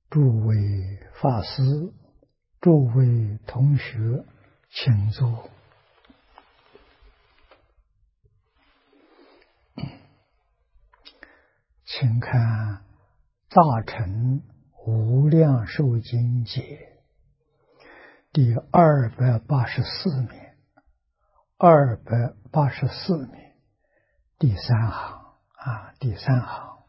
诸位法师，诸位同学，请坐。请看《大乘无量寿经解》第284面，284面第三行第三行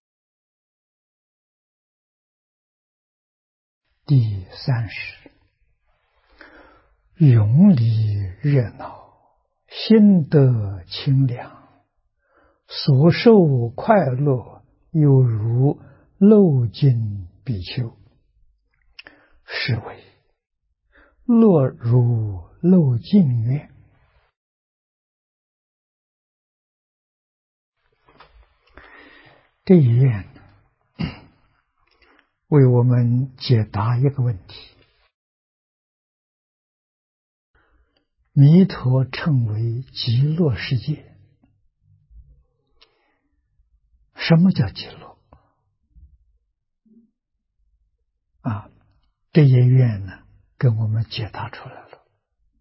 第30，永离热闹，心得清凉，所受快乐犹如漏尽比丘，是为乐如漏尽愿。这一愿为我们解答一个问题：弥陀称为极乐世界，什么叫极乐？这些愿呢，跟我们解答出来了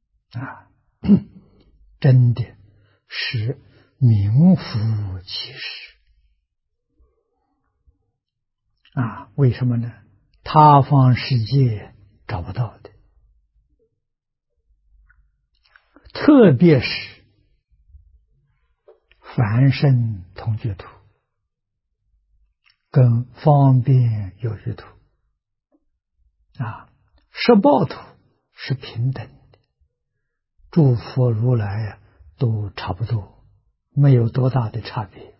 真的是名副其实为什么呢？他方世界找不到的，特别是凡圣同居土跟方便有余土十报土是平等的，诸佛如来都差不多，没有多大的差别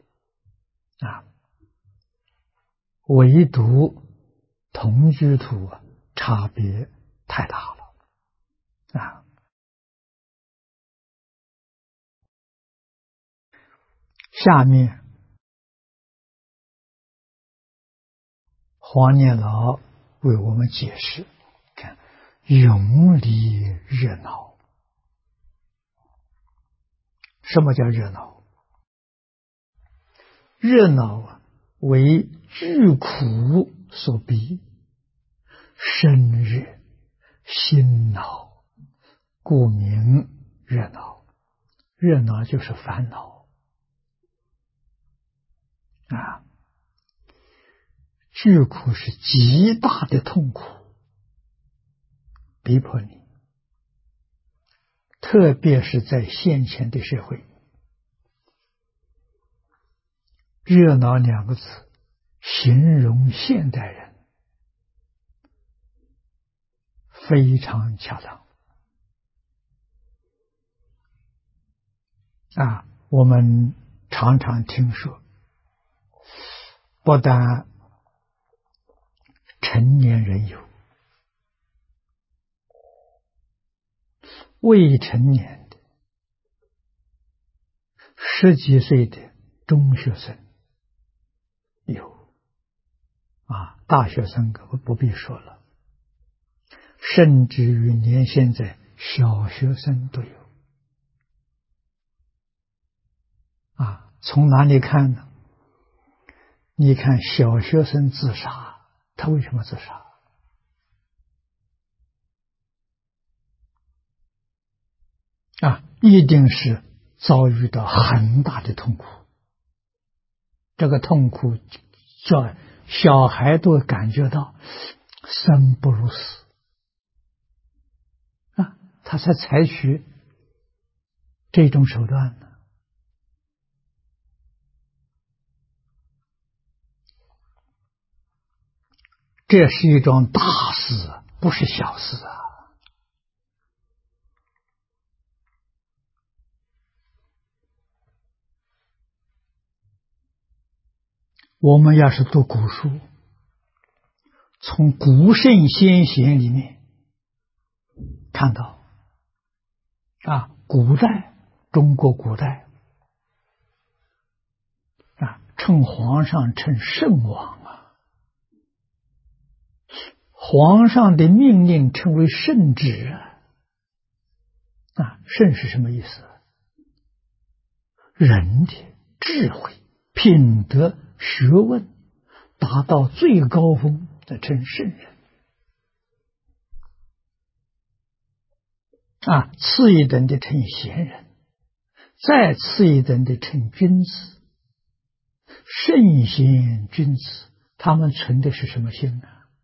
唯独同居土差别太大了下面黄念老为我们解释，看永离热闹。什么叫热闹？热闹为具苦所逼，身热心恼，故名热闹。热闹就是烦恼具苦是极大的痛苦逼迫你，特别是在现前的社会，热闹两个字形容现代人非常恰当我们常常听说，不但成年人有，未成年的10几岁的中学生有大学生不必说了，甚至于连现在小学生都有从哪里看呢？你看小学生自杀，他为什么自杀？一定是遭遇到很大的痛苦，这个痛苦叫小孩都感觉到生不如死他才采取这种手段呢。这是一桩大事，不是小事我们要是读古书，从古圣先贤里面看到古代中国古代称皇上称圣王皇上的命令称为圣旨圣是什么意思？人的智慧、品德、学问达到最高峰， 这称圣人。次一等的称贤人，再次一等的称君子。圣贤君子，他们存的是什么心呢？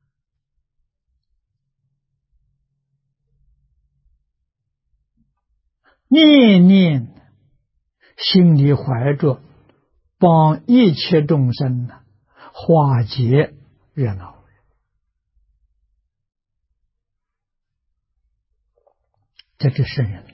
念念心里怀着帮一切众生化解热闹，这是圣人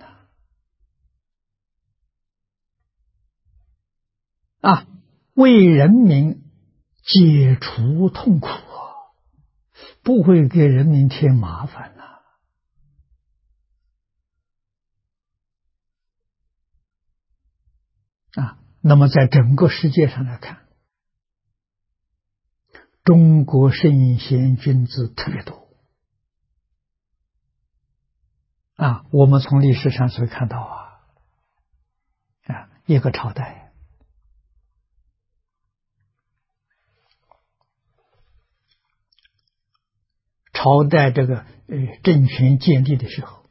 为人民解除痛苦，不会给人民添麻烦那么在整个世界上来看，中国圣贤君子特别多我们从历史上所看到一个朝代这个政权建立的时候，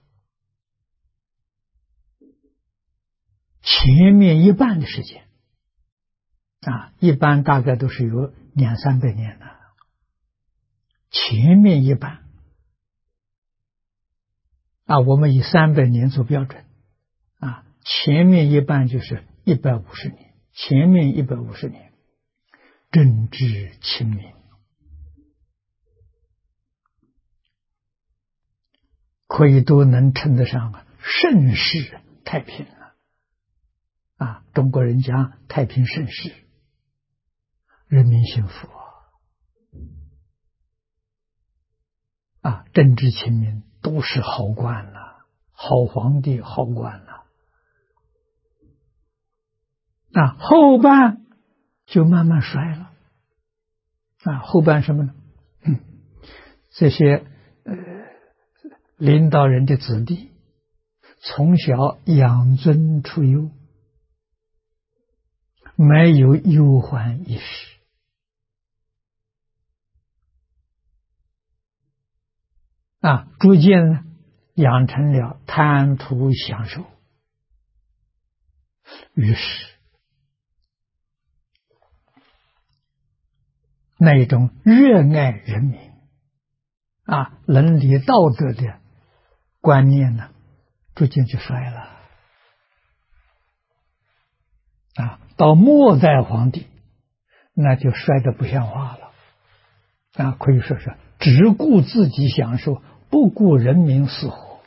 前面一半的时间一般大概都是有200-300年了。前面一半我们以300年做标准前面一半就是150年，前面150年政治清明，可以都能称得上盛世太平了中国人讲太平盛世，人民幸福政治清明，都是好官好皇帝好官后半就慢慢衰了后半什么呢？这些领导人的子弟从小养尊处优，没有忧患意识逐渐养成了贪图享受，于是那种热爱人民伦理道德的观念逐渐就衰了到末代皇帝那就衰得不像话了可以说是只顾自己享受，不顾人民死活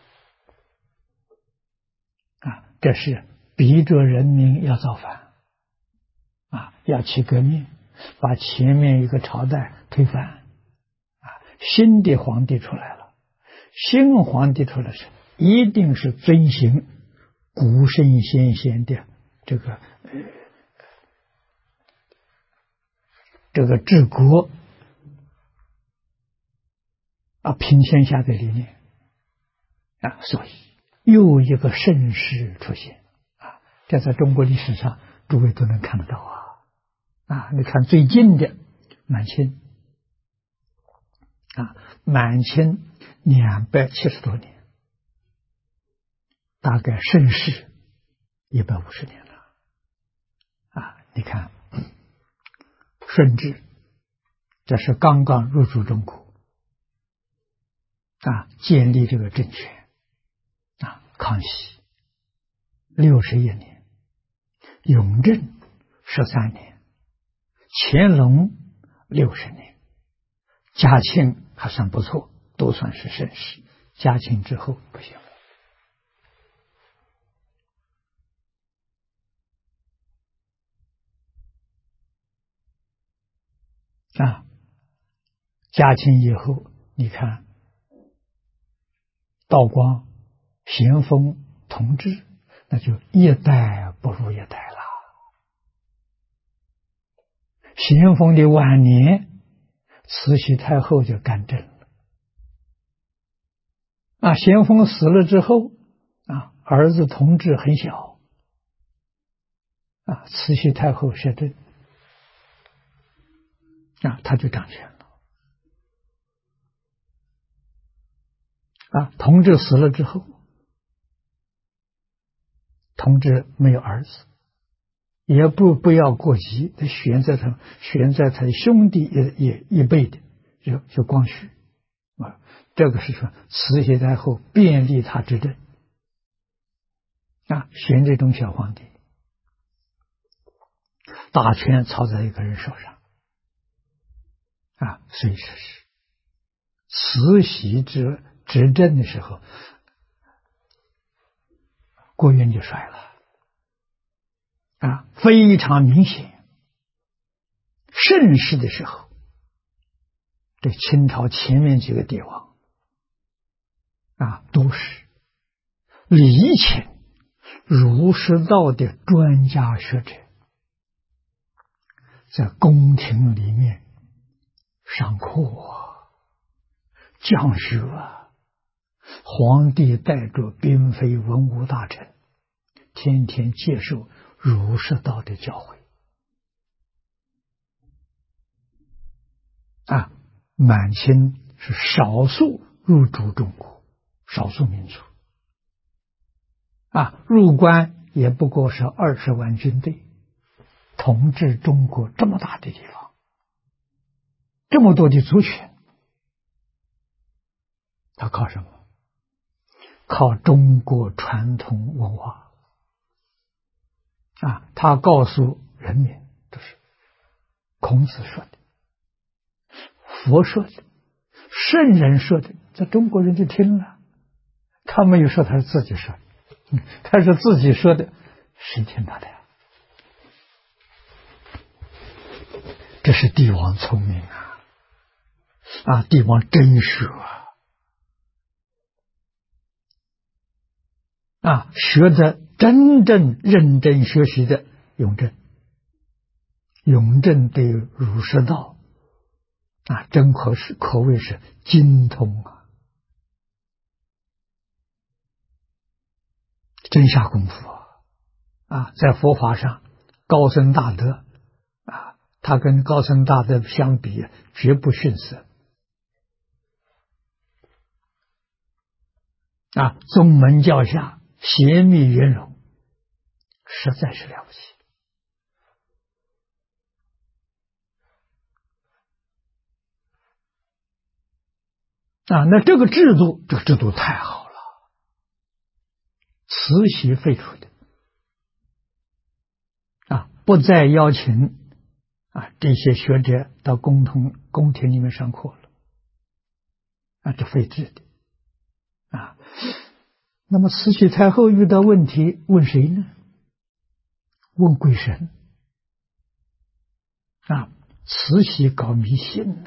这是逼着人民要造反要起革命，把前面一个朝代推翻新的皇帝出来了。新皇帝出来是一定是遵循古圣先贤的这个治国平天下的理念所以又一个盛世出现这在中国历史上诸位都能看得到你看最近的满清满清270多年，大概盛世150年了你看顺治，这是刚刚入主中国建立这个政权康熙61年，雍正13年，乾隆60年，嘉庆还算不错，都算是盛世。嘉庆之后不行嘉庆以后你看道光、咸丰、同治，那就一代不如一代了。咸丰的晚年，慈禧太后就干政了咸丰死了之后儿子同治很小慈禧太后摄政他就掌权了同治死了之后，同治没有儿子，也不要过继，他选在他的兄弟也一辈的，就光绪这个是说慈禧太后便利他执政选这种小皇帝，大权操在一个人手上所以说是慈禧执政的时候，国运就衰了非常明显。盛世的时候，这清朝前面几个帝王都是礼勤儒释道的专家学者，在宫廷里面上课讲学皇帝带着嫔妃文武大臣，天天接受儒释道的教诲满清是少数入主中国，少数民族入关也不过是20万军队，统治中国这么大的地方，这么多的族群，他靠什么？靠中国传统文化他告诉人民，这是孔子说的，佛说的，圣人说的，这中国人就听了，他没有说他是自己说的，他是自己说的，谁听他的呀？这是帝王聪明帝王真学学的真正认真学习的永正对儒释道真可谓是精通真下功夫在佛法上高僧大德他跟高僧大德相比绝不逊色宗门教下邪密圆融，实在是了不起那这个制度太好了，慈禧废除的不再邀请这些学者到宫廷里面上课了这废制的那么慈禧太后遇到问题问谁呢？问鬼神慈禧搞迷信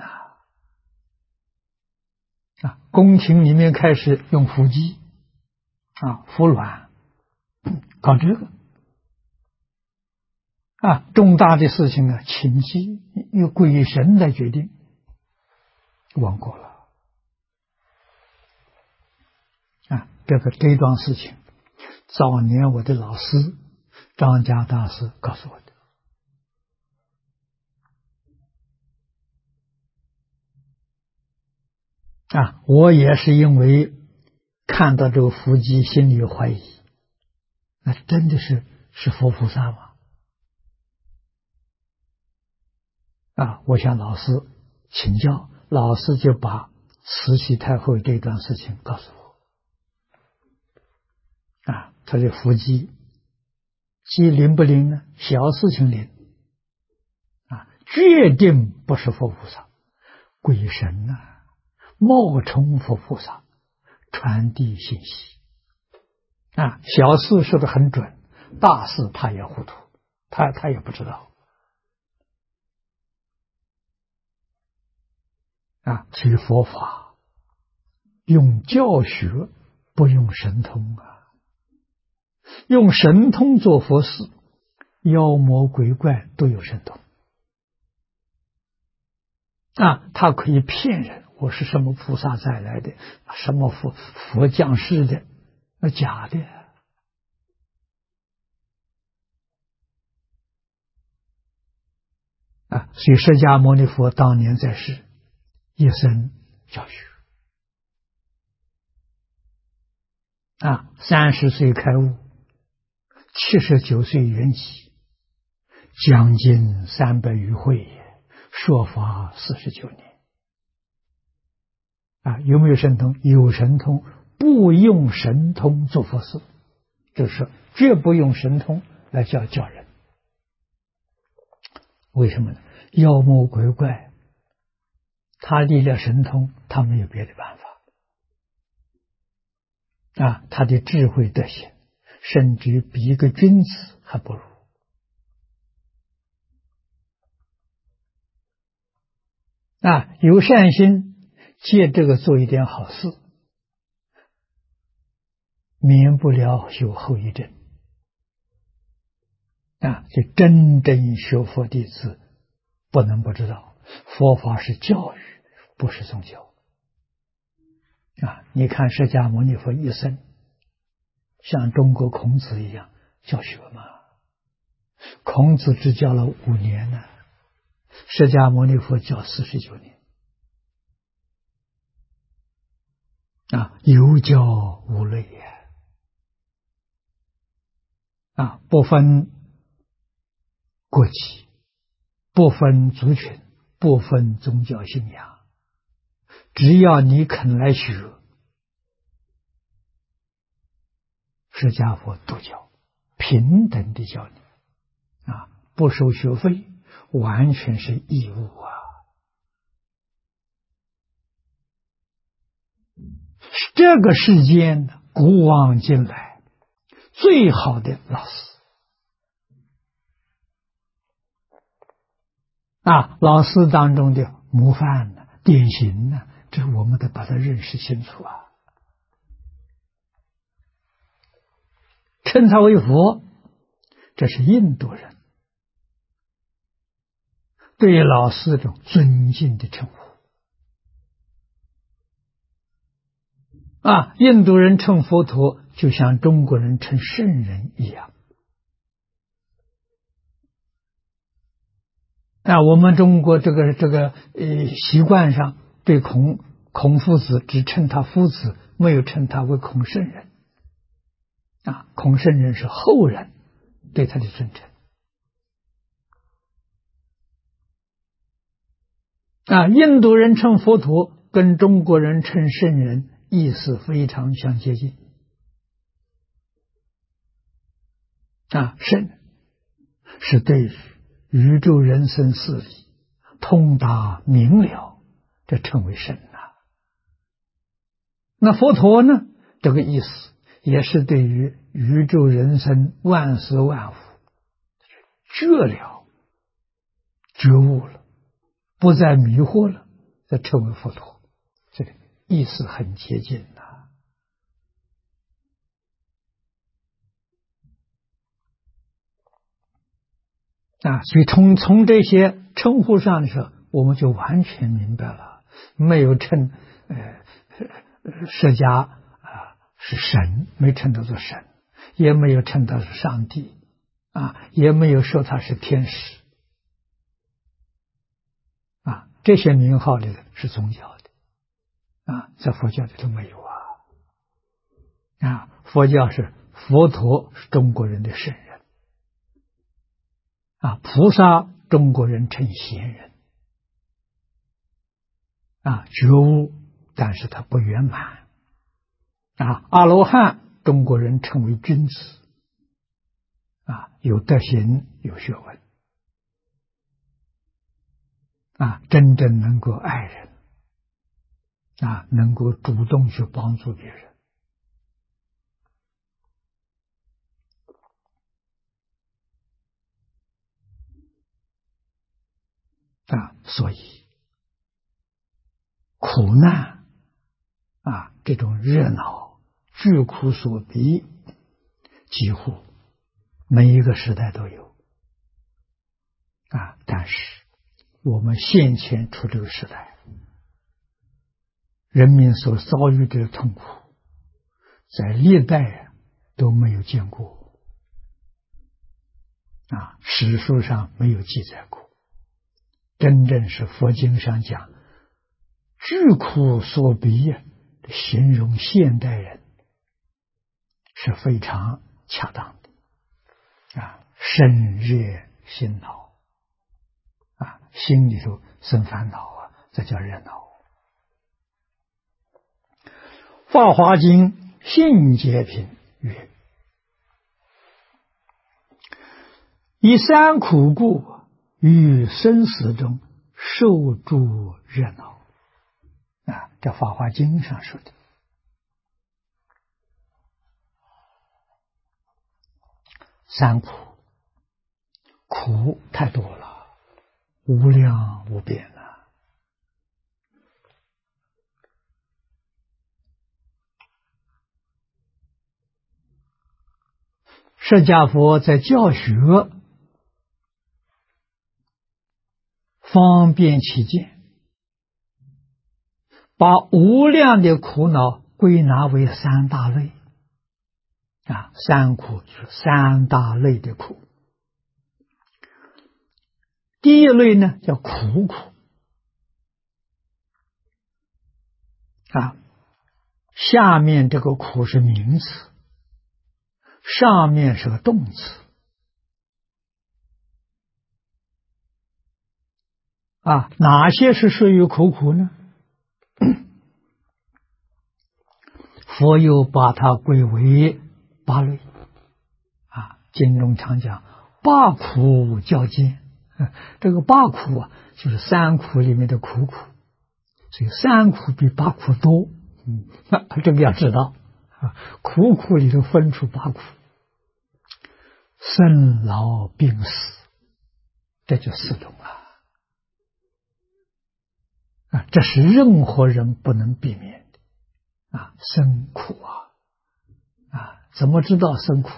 宫廷里面开始用伏击服卵搞这个重大的事情请祭由鬼神来决定，忘过了这桩事情，早年我的老师张家大师告诉我的我也是因为看到这个伏击心里有怀疑，那真的是佛菩萨吗？我向老师请教，老师就把慈禧太后这段事情告诉我他这伏击灵不灵呢？小事情灵决定不是佛菩萨，鬼神冒充佛菩萨传递信息小事说得很准，大事他也糊涂，他也不知道所以佛法用教学不用神通用神通做佛事，妖魔鬼怪都有神通他可以骗人，我是什么菩萨再来的，什么佛降世的，那假的所以释迦牟尼佛当年在世一生教学 30岁开悟，79岁圆寂，将近300余会，说法49年。有没有神通？有神通，不用神通做佛事，就是绝不用神通来教人。为什么呢？妖魔鬼怪他立了神通，他没有别的办法他的智慧德行甚至比一个君子还不如有善心，借这个做一点好事，免不了有后遗症就真正学佛弟子不能不知道，佛法是教育，不是宗教你看释迦牟尼佛一生像中国孔子一样教学嘛，孔子只教了5年呢，释迦牟尼佛教49年有教无类不分国籍，不分族群，不分宗教信仰，只要你肯来学，释迦佛都教，平等的教你不收学费，完全是义务这个世间古往今来最好的老师老师当中的模范典型这我们得把它认识清楚称他为佛，这是印度人对老师这种尊敬的称呼印度人称佛陀就像中国人称圣人一样我们中国这个习惯上对孔夫子只称他夫子，没有称他为孔圣人孔圣人是后人对他的尊称印度人称佛陀跟中国人称圣人意思非常相接近圣是对于宇宙人生事理通达明了，这称为圣那佛陀呢，这个意思也是对于宇宙人生万事万物觉了觉悟了，不再迷惑了，这称为佛陀，这个意思很接近所以从这些称呼上的时候，我们就完全明白了，没有称释迦是神，没称他做神，也没有称他是上帝也没有说他是天使这些名号里的是宗教的在佛教里头没有佛教是佛陀是中国人的圣人菩萨中国人称贤人觉悟，但是他不圆满阿罗汉中国人称为君子有德行，有学问真正能够爱人能够主动去帮助别人所以苦难这种热闹巨苦所逼，几乎每一个时代都有但是我们现前处这个时代，人民所遭遇的痛苦，在历代都没有见过史书上没有记载过，真正是佛经上讲巨苦所逼形容现代人是非常恰当的啊。身热心恼啊，心里头生烦恼啊，这叫热恼。法华经信解品曰：以三苦故，于生死中受诸热恼啊，这法华经上说的。三苦，苦太多了，无量无边了。释迦佛在教学方便起见，把无量的苦恼归纳为三大类啊，三苦就是三大类的苦。第一类呢叫苦苦啊，下面这个苦是名词，上面是个动词啊。哪些是属于苦苦呢？佛又把它归为八类啊。经中常讲八苦较见，这个八苦啊，就是三苦里面的苦苦，所以三苦比八苦多。这个要知道啊，苦苦里头分出八苦，生老病死，这就四种啊，这是任何人不能避免的啊，生苦啊，怎么知道生苦？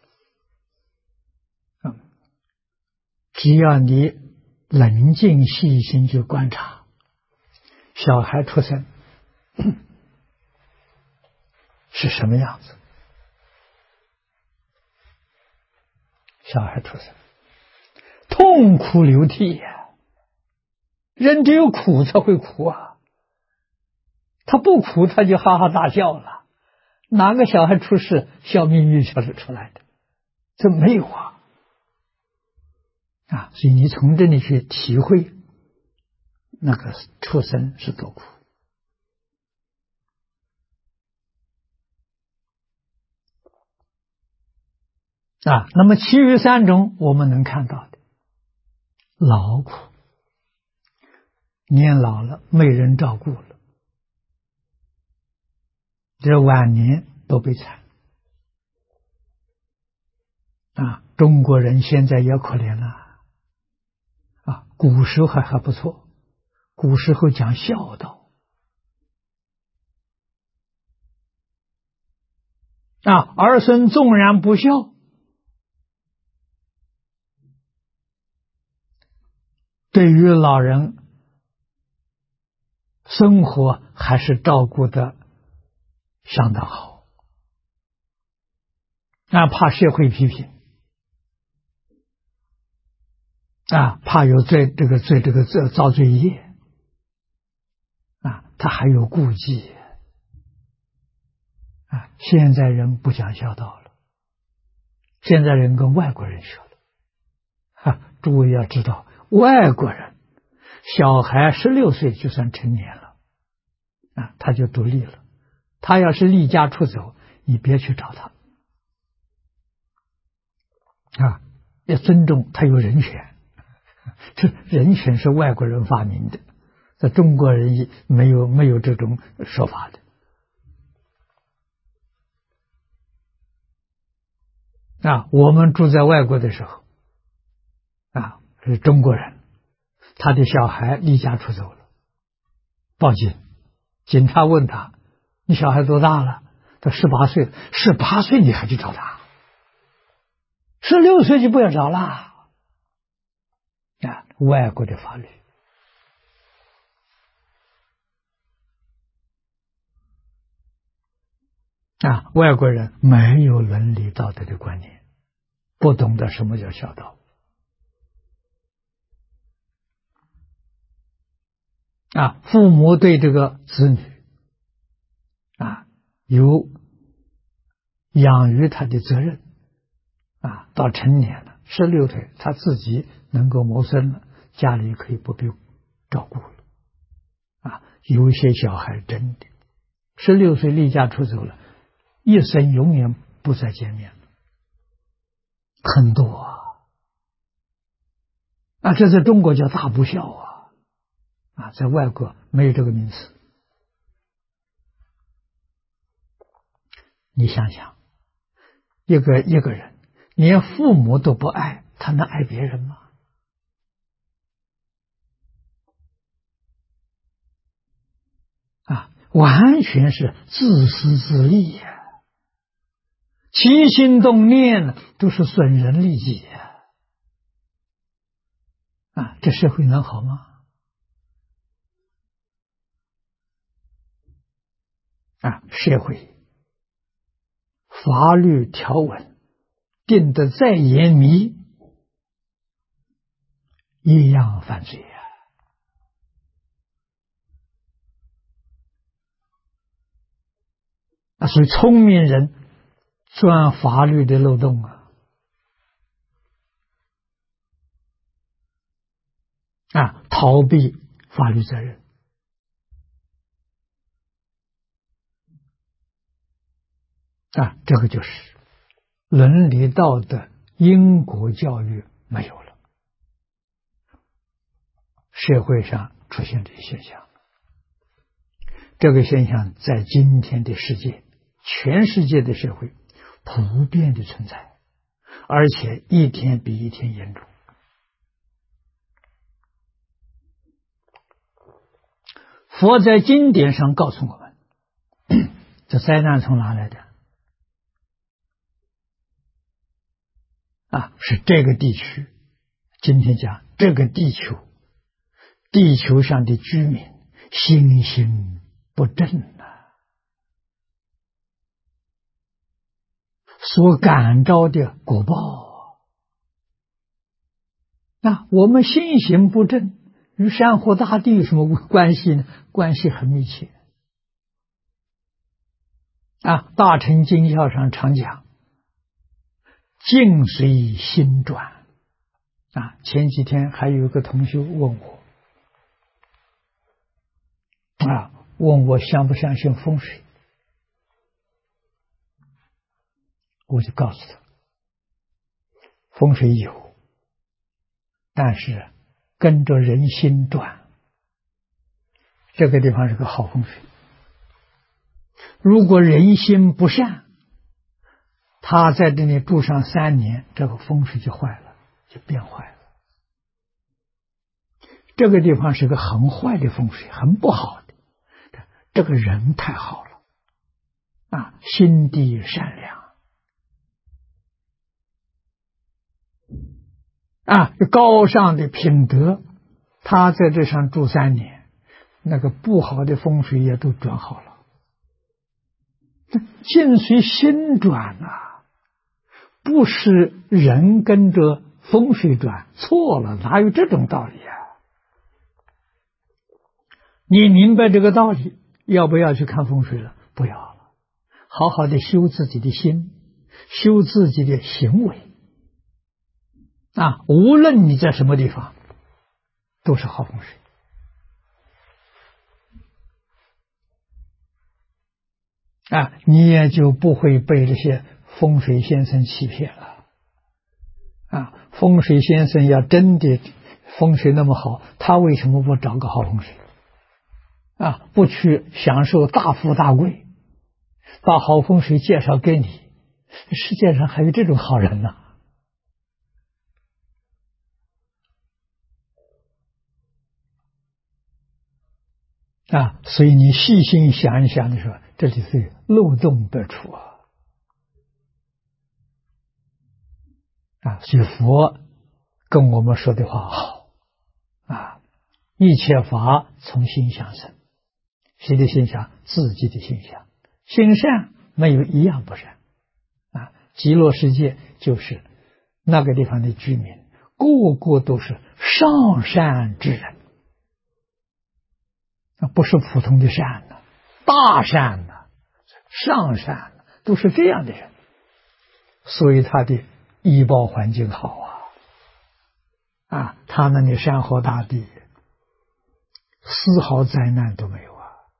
只要你冷静细心去观察，小孩出生是什么样子？小孩出生痛哭流涕呀，人只有苦才会哭啊，他不苦他就哈哈大笑了。哪个小孩出世笑眯眯笑得出来的？这没有啊！所以你从这里去体会那个出生是多苦啊。那么其余三种我们能看到的，劳苦，年老了没人照顾了，这晚年都悲惨啊。中国人现在也可怜了啊，古时候还不错，古时候讲孝道啊，儿孙纵然不孝，对于老人生活还是照顾的相当好啊，怕社会批评啊，怕有这个造罪业啊，他还有顾忌啊。现在人不讲孝道了，现在人跟外国人学了诸位要知道，外国人小孩16岁就算成年了啊，他就独立了。他要是离家出走，你别去找他啊，要尊重他有人权。这人权是外国人发明的，在中国人也没有这种说法的啊。我们住在外国的时候啊，是中国人，他的小孩离家出走了，报警，警察问他：“你小孩多大了？”他18岁，18岁你还去找他？16岁就不要找了啊！外国的法律啊，外国人没有伦理道德的观念，不懂得什么叫孝道啊。父母对这个子女啊有养育他的责任到成年了，16岁他自己能够谋生了，家里可以不必照顾了有一些小孩真的16岁离家出走了，一生永远不再见面了，很多这在中国叫大不孝在外国没有这个名词。你想想，一个人连父母都不爱，他能爱别人吗？完全是自私自利起心动念都是损人利己这社会能好吗？社会法律条文定得再严密，一样犯罪所以聪明人钻法律的漏洞逃避法律责任这个就是伦理道德因果教育没有了，社会上出现这些现象。这个现象在今天的世界，全世界的社会普遍的存在，而且一天比一天严重。佛在经典上告诉我们，这灾难从哪来的？是这个地区，今天讲这个地球上的居民心性不正所感召的果报我们心行不正，与山河大地有什么关系呢？关系很密切大乘经教上常讲境随心转前几天还有一个同学问我问我相不相信风水，我就告诉他，风水有，但是跟着人心转，这个地方是个好风水。如果人心不善，他在这里住上3年，这个风水就坏了，就变坏了。这个地方是个很坏的风水，很不好的。这个人太好了心地善良高尚的品德，他在这上住3年，那个不好的风水也都转好了。境随心转不是人跟着风水转，错了，哪有这种道理你明白这个道理，要不要去看风水了？不要了，好好的修自己的心，修自己的行为无论你在什么地方都是好风水你也就不会被这些风水先生欺骗了风水先生要真的风水那么好，他为什么不找个好风水不去享受大富大贵，把好风水介绍给你？世界上还有这种好人呢所以你细心想一想的时候，这里是漏洞百出所以佛跟我们说的话好一切法从心想生，谁的心想？自己的心想，心善没有一样不善极乐世界就是那个地方的居民，个个都是上善之人不是普通的善大善上善都是这样的人所以它的医保环境好它那里山河大地，丝毫灾难都没有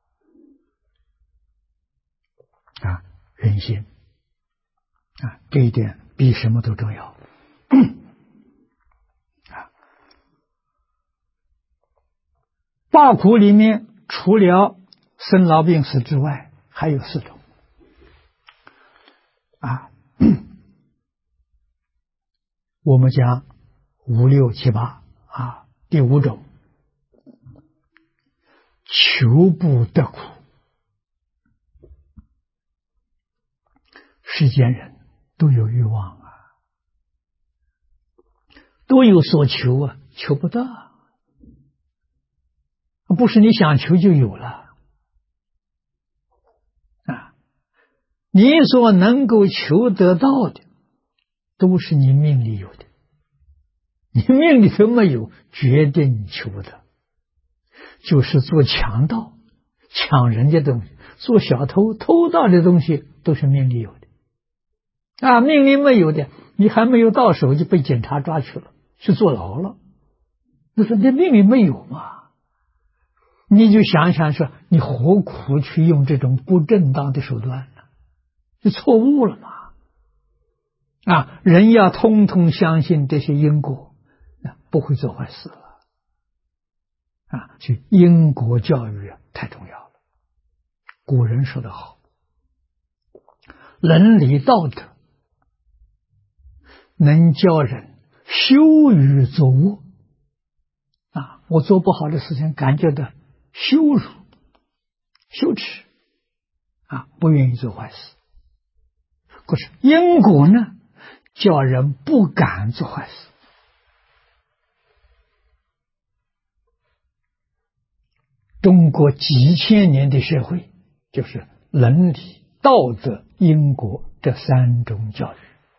人心这一点比什么都重要报苦里面除了生老病死之外，还有4种我们讲5、6、7、8第5种，求不得苦。世间人都有欲望都有所求求不到，不是你想求就有了你所能够求得到的，都是你命里有的，你命里头没有，决定求不得。就是做强盗，抢人家东西，做小偷，偷盗的东西，都是命里有的命里没有的，你还没有到手就被警察抓去了，去坐牢了。那说你命里没有嘛？你就想想说，你何苦去用这种不正当的手段呢？就错误了嘛人要通通相信这些因果，不会做坏事了所以因果教育太重要了。古人说得好，伦理道德能教人羞于作恶我做不好的事情感觉到羞辱、羞耻不愿意做坏事。可是因果呢，叫人不敢做坏事。中国几千年的社会，就是伦理、道德、因果这3种教育，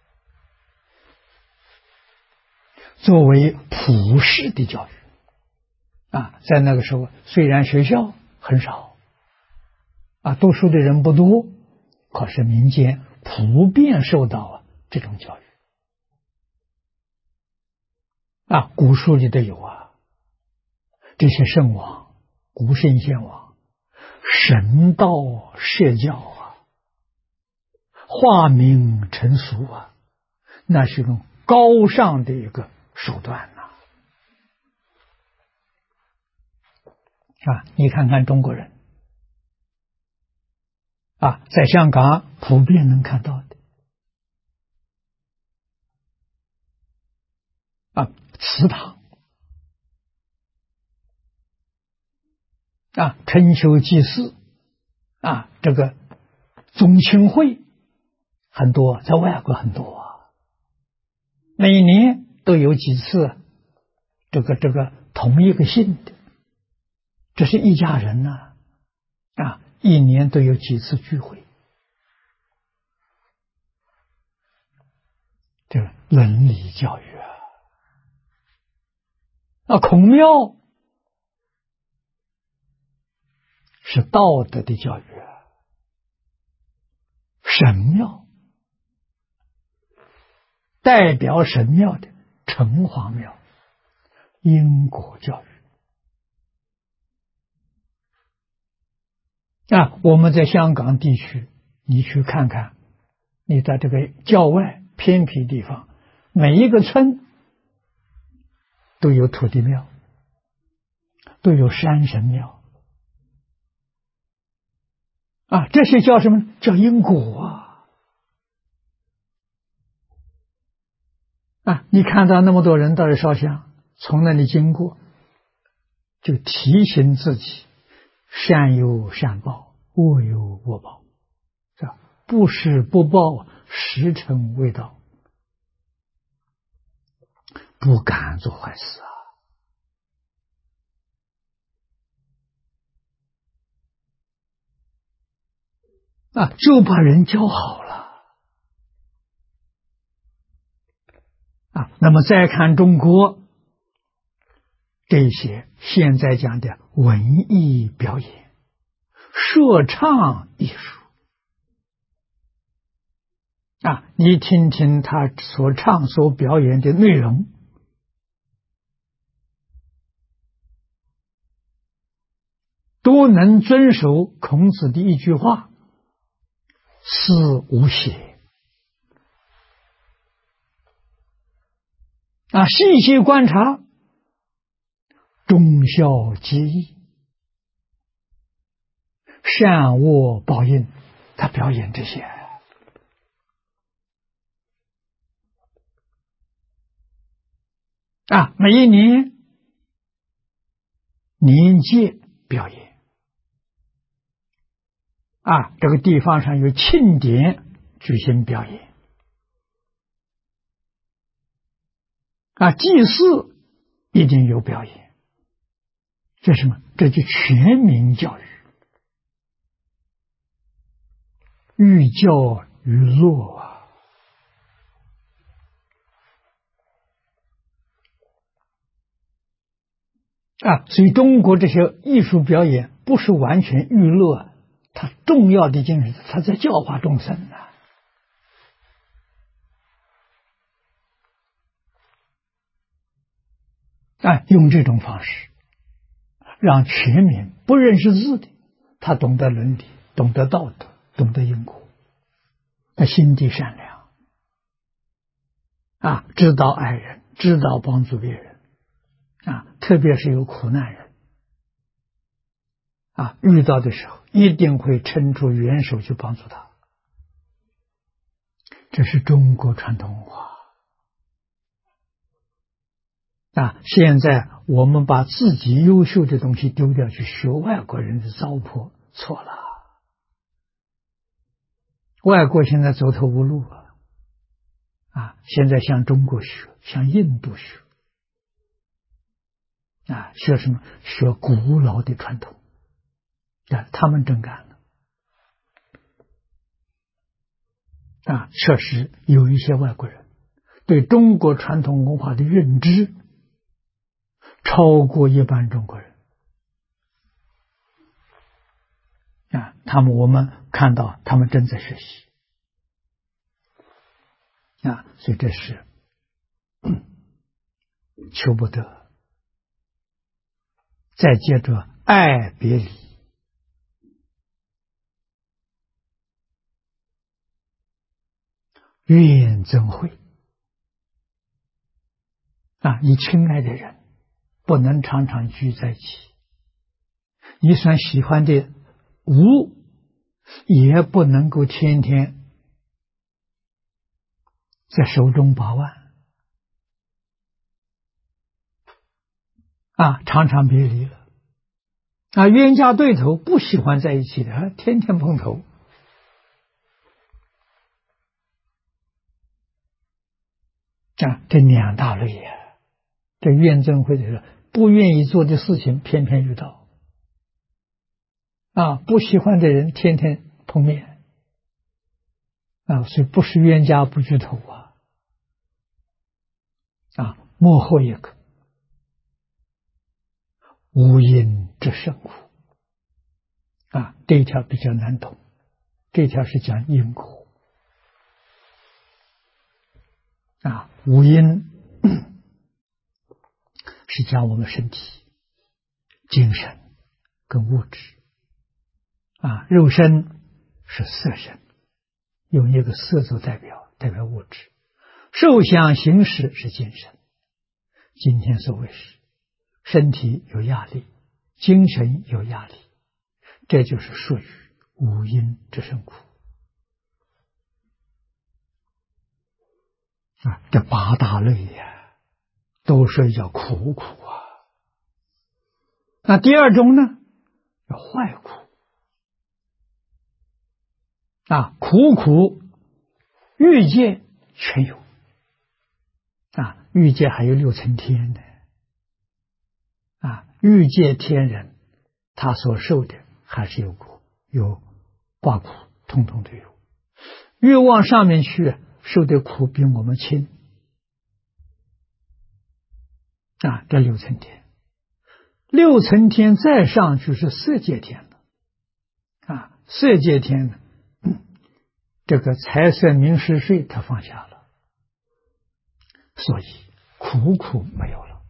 作为普世的教育在那个时候，虽然学校很少读书的人不多，可是民间普遍受到这种教育古书里都有这些圣王、古圣先王神道设教化名成俗那是一种高尚的一个手段你看看中国人在香港普遍能看到的祠堂春秋祭祀这个宗亲会很多，在外国很多每年都有几次这个同一个姓的，这是一家人一年都有几次聚会。这个伦理教育孔庙是道德的教育神庙代表神庙的城隍庙因果教育我们在香港地区，你去看看，你在这个郊外偏僻地方，每一个村都有土地庙，都有山神庙这些叫什么？叫因果你看到那么多人到这烧香，从那里经过，就提醒自己，善有善报，恶有恶报，是吧？不施不报，时辰未到，不敢做坏事就把人教好了那么再看中国这些现在讲的文艺表演、说唱艺术你听听他所唱所表演的内容，都能遵守孔子的一句话：思无邪。细细观察，忠孝节义，善恶报应，他表演这些。每一年年节表演，这个地方上有庆典举行表演，祭祀一定有表演，这是什么？这就全民教育，寓教于乐所以中国这些艺术表演不是完全娱乐，它重要的精神，它在教化众生用这种方式让全民不认识字的，他懂得伦理，懂得道德，懂得因果，他心地善良知道爱人，知道帮助别人特别是有苦难人遇到的时候一定会伸出援手去帮助他。这是中国传统文化现在我们把自己优秀的东西丢掉去学外国人的糟粕，错了。外国现在走投无路现在向中国学，向印度学学什么？学古老的传统他们真干了确实有一些外国人对中国传统文化的认知超过一般中国人我们看到他们正在学习所以这是求不得。再接着爱别离，怨憎会你亲爱的人不能常常聚在一起，你虽然喜欢的物也不能够天天在手中把玩常常别离了冤家对头不喜欢在一起的天天碰头这两大类这怨憎会的人不愿意做的事情偏偏遇到不喜欢的人天天碰面所以不是冤家不聚头幕后一个无因之生苦这一条比较难懂，这一条是讲因果无因是讲我们身体、精神跟物质肉身是色身，用一个色做代表物质，受想行识是精神。今天所谓是身体有压力，精神有压力，这就是属于五阴之生苦这八大类都是叫苦那第二种呢叫坏苦苦欲界全有欲界还有六层天呢欲界天人他所受的还是有苦，有八苦统统都有，越往上面去受的苦比我们轻这六层天，六层天再上去是色界天了色界天呢这个财色名食睡他放下了，所以苦没有了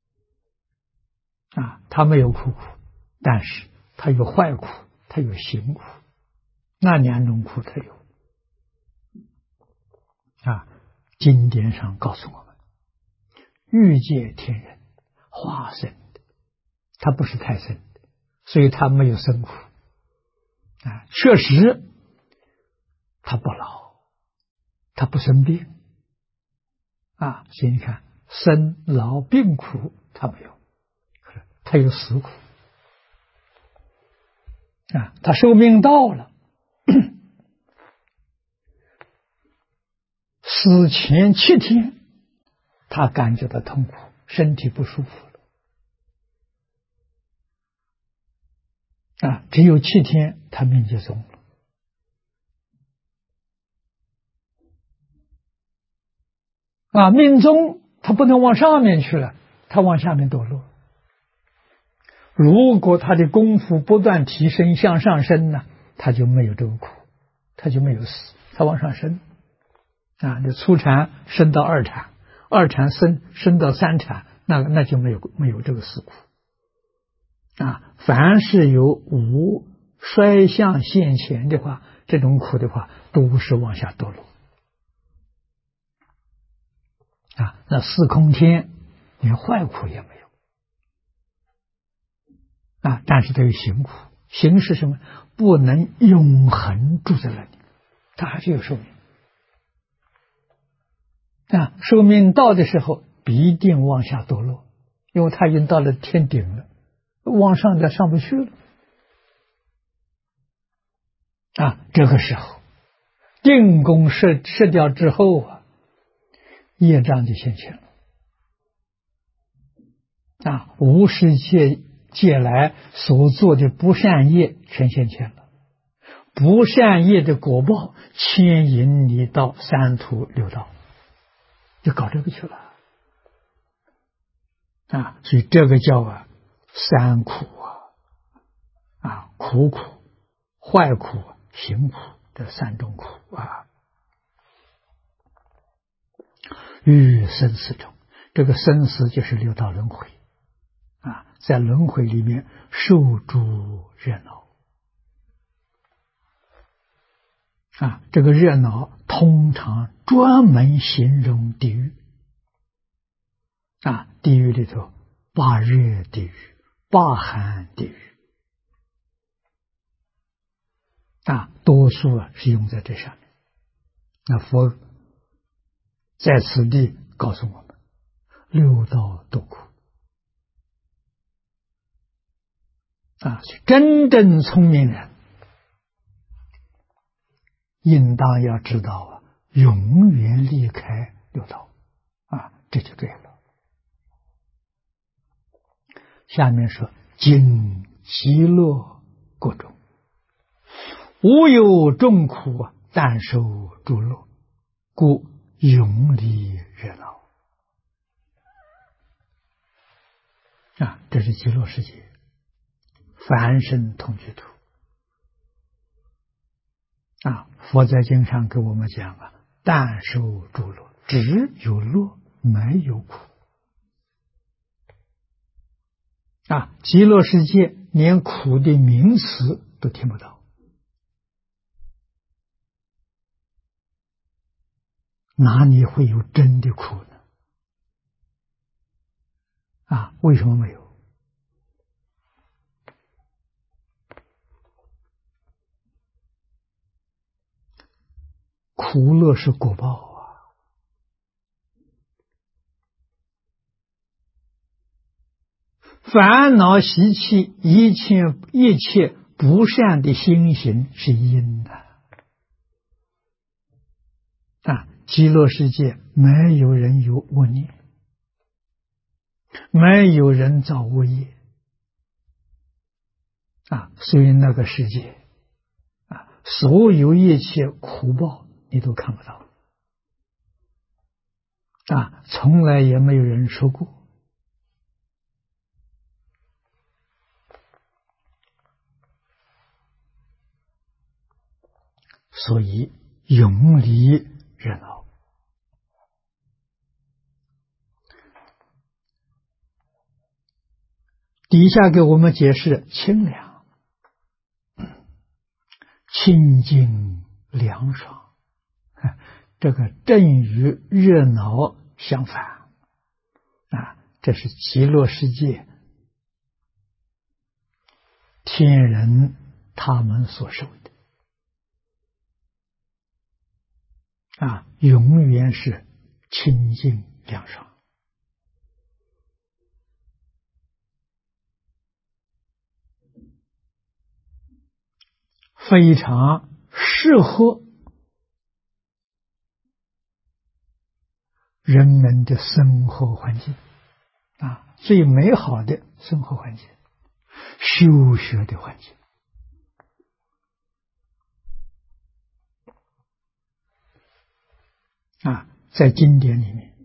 啊，他没有苦，但是他有坏苦，他有行苦，那两种苦他有啊。经典上告诉我们，欲界天人化身的，他不是太生的，所以他没有生苦啊。确实他不老，他不生病啊，所以你看生老病苦他没有，他有死苦啊。他寿命到了，死前7天他感觉到痛苦，身体不舒服了啊，只有7天他命就终了啊。命终他不能往上面去了，他往下面堕落。如果他的功夫不断提升向上升呢，他就没有这个苦，他就没有死，他往上升啊。你初禅升到2禅，2禅升到3禅，那就没有这个死苦啊。凡是有无衰相现前的话，这种苦的话都是往下堕落啊。那4空天连坏苦也没有啊，但是它有行苦，行是什么？不能永恒住在那里，它还是有寿命啊。寿命到的时候必定往下堕落，因为它已经到了天顶了，往上的上不去了啊。这个时候定功失掉之后啊，业障就现前了啊。无始劫来所做的不善业全现前了，不善业的果报牵引你到3途6道，就搞这个去了啊。所以这个叫3苦啊，苦、坏苦、行苦，这3种苦啊。于生死中，这个生死就是6道轮回啊，在轮回里面受诸热闹啊。这个热闹通常专门形容地狱啊，地狱里头8热地狱、8寒地狱啊，多数是用在这上面。那佛在此地告诉我们，6道都苦啊。真正聪明人应当要知道永远离开6道啊，这就对了。下面说，今极乐国中，无有众苦，但受诸乐，故永离热闹啊。这是极乐世界凡圣同居土啊。佛在经上给我们讲但受诸乐，只有乐没有苦啊。极乐世界连苦的名词都听不到，哪里会有真的苦呢？啊，为什么没有？苦乐是果报烦恼习气一切不善的心行是因的啊。极乐世界没有人有恶念，没有人造恶业啊，所以那个世界啊，所有一切苦报你都看不到啊，从来也没有人说过。所以永离热闹。底下给我们解释清凉、清净、凉爽，这个正与热闹相反啊！这是极乐世界天人他们所受的啊，永远是清净凉爽。非常适合人们的生活环境啊，最美好的生活环境，修学的环境啊。在经典里面，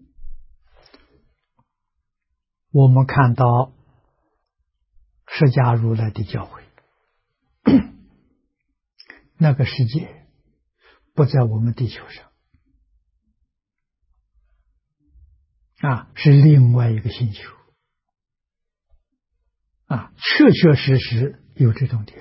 我们看到释迦如来的教诲，那个世界不在我们地球上啊，是另外一个星球啊，确确实实有这种地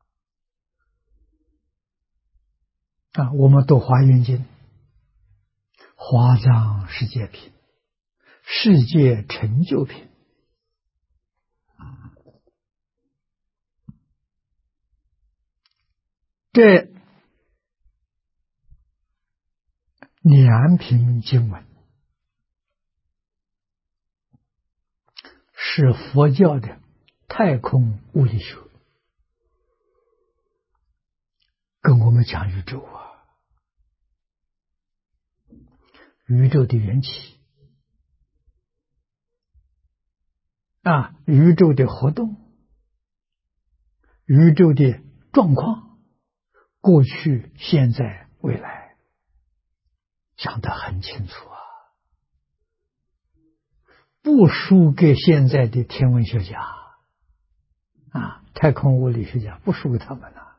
方啊。我们读华严经，华藏世界品、世界成就品，这两品经文是佛教的太空物理学，跟我们讲宇宙啊，宇宙的缘起啊，宇宙的活动，宇宙的状况，过去、现在、未来，讲得很清楚啊，不输给现在的天文学家啊，太空物理学家不输给他们了。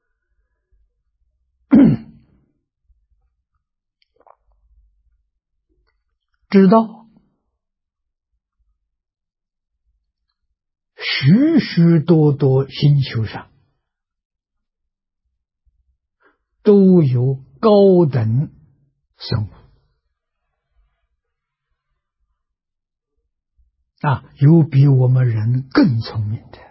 知道许许多多星球上都有高等生物啊，有比我们人更聪明的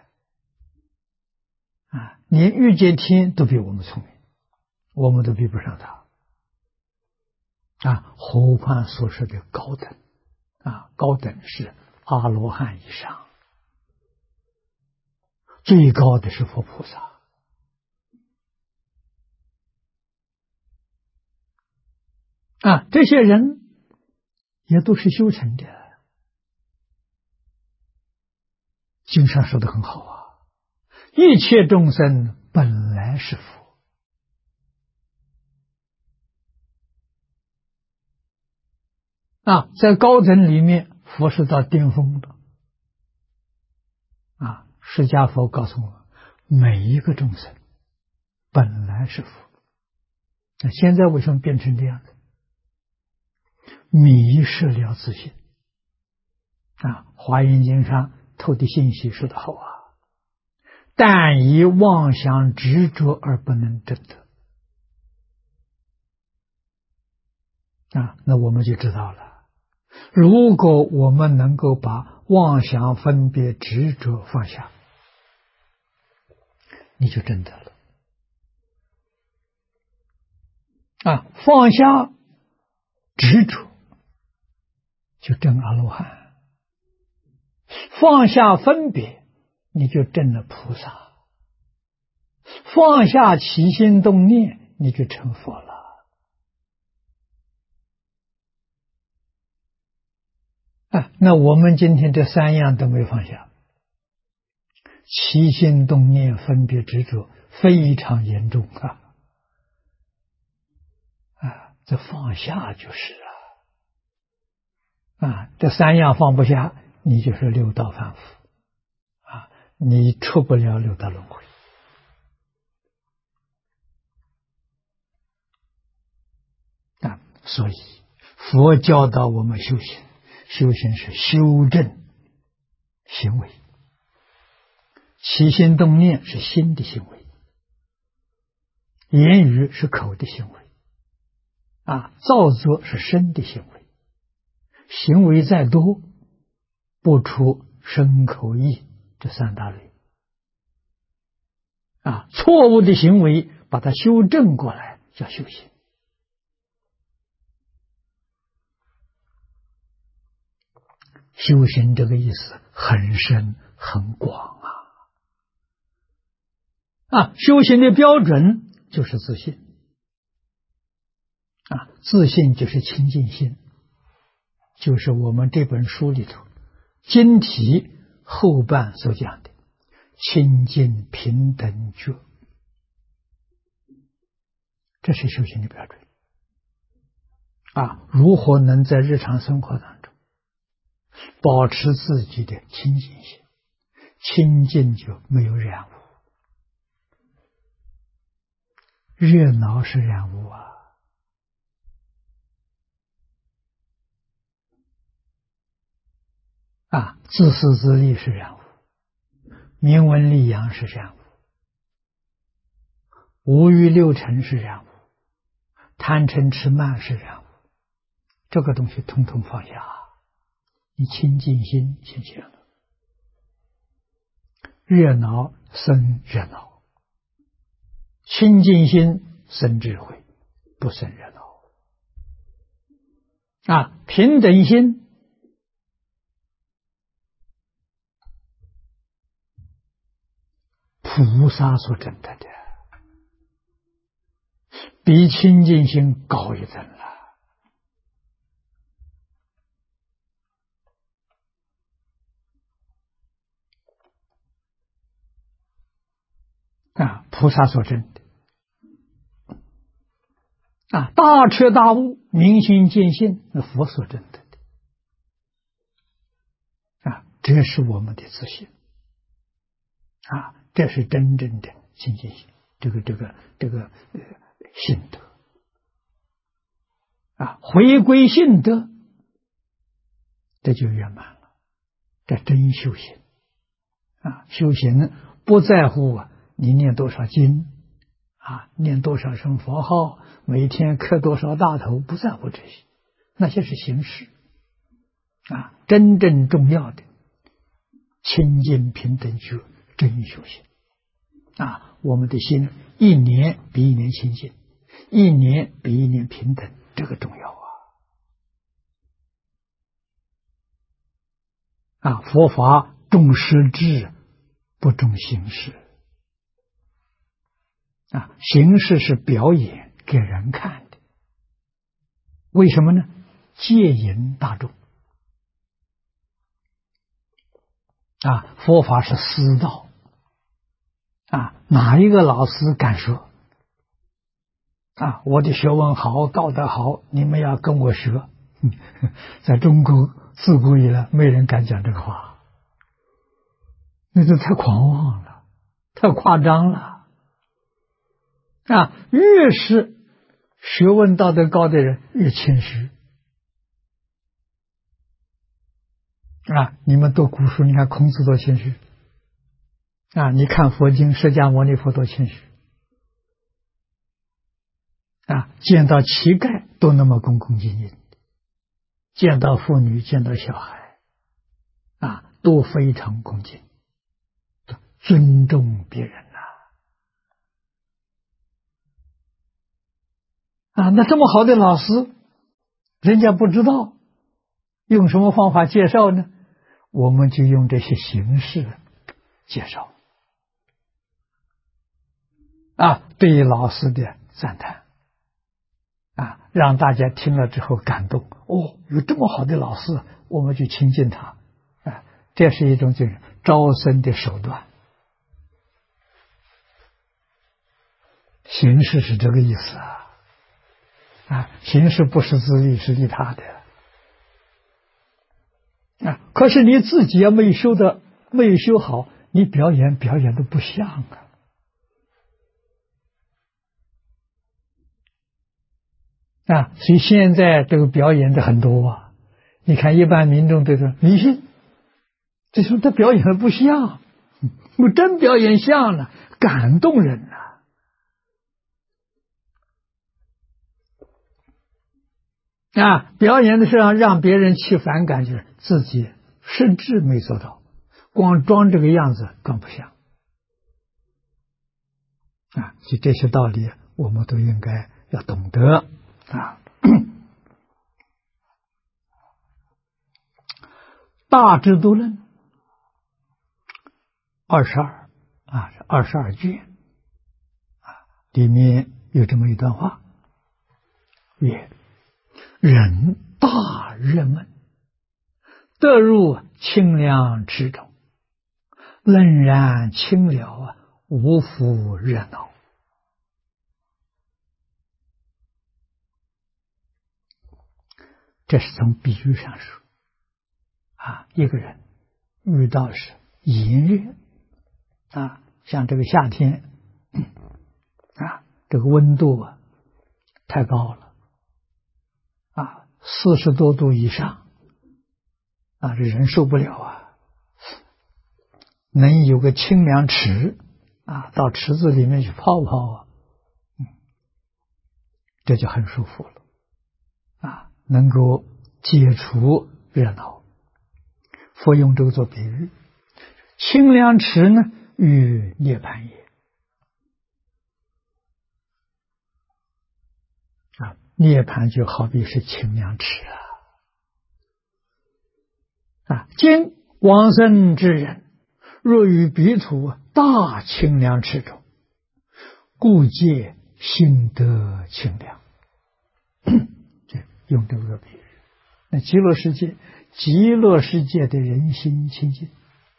啊，连欲界天都比我们聪明，我们都比不上他啊，何况所说的高等啊，高等是阿罗汉以上，最高的是佛菩萨啊，这些人也都是修成的。经上说的很好啊，一切众生本来是佛啊，在高等里面，佛是到巅峰的啊。释迦佛告诉我，每一个众生本来是佛，那现在为什么变成这样子？迷失了自信啊。华严经上透的信息说得好啊，但以妄想执着而不能证得啊。那我们就知道了，如果我们能够把妄想分别执着放下，你就证得了啊。放下执着就证阿罗汉，放下分别你就证了菩萨，放下起心动念你就成佛了啊。那我们今天这三样都没放下，起心动念分别执着非常严重啊，这放下就是啊，这三样放不下，你就是六道凡夫啊，你出不了六道轮回所以佛教导我们修行，修行是修正行为，起心动念是心的行为，言语是口的行为，造作是身的行为，行为再多，不出身口意这三大类。错误的行为把它修正过来叫修行。修行这个意思很深很广修行的标准就是自信自信就是清净心，就是我们这本书里头经题后半所讲的清净平等觉，这是修行的标准如何能在日常生活当中保持自己的清净心，清净就没有染污，热闹是染污自私自利是染污，名闻利养是染污，五欲六尘是染污，贪嗔痴慢是染污，这个东西统统放下，你清净心现前了，热闹生热闹，清净心生智慧，不生热闹平等心菩萨所证得的，比清净心高一等了菩萨所证的大彻大悟明心见性，那佛所证得的这是我们的自信这是真正的清净心，这个信德回归信德，这就圆满了，这真修行修行不在乎你念多少经念多少声佛号，每天磕多少大头，不在乎这些，那些是形式真正重要的清净平等觉真修行我们的心一年比一年清净，一年比一年平等，这个重要佛法重实质不重形式形式是表演给人看的，为什么呢？戒引大众佛法是私道哪一个老师敢说我的学问好，道德好，你们要跟我学在中国自古以来没人敢讲这个话，那就太狂妄了，太夸张了越是学问道德高的人越谦虚你们读古书，你看孔子多谦虚你看佛经释迦牟尼佛多谦虚见到乞丐都那么恭恭敬敬，见到妇女见到小孩都非常恭敬，尊重别人那这么好的老师，人家不知道用什么方法介绍呢？我们就用这些形式介绍对老师的赞叹让大家听了之后感动，有这么好的老师，我们就亲近他这是一种就是招生的手段，形式是这个意思形式不是自利，是利他的可是你自己也没有修好，你表演的不像所以现在这个表演的很多啊。你看一般民众对说迷信，这说他表演的不像，我真表演像了，感动人表演的时候让别人起反感，就是自己甚至没做到，光装这个样子更不像所以这些道理我们都应该要懂得大智度论22这22卷里面有这么一段话，曰：人大热闷，得入清凉池中，冷然清了无复热闹。这是从比喻上说一个人遇到是炎热像这个夏天这个温度太高了40多度以上这人受不了能有个清凉池到池子里面去泡泡这就很舒服了能够解除热闹。佛用这个做比喻，清凉池呢与涅槃也涅槃就好比是清凉池今往生之人若于彼土大清凉池中，故借心得清凉用这个比喻。那极乐世界的人心清净，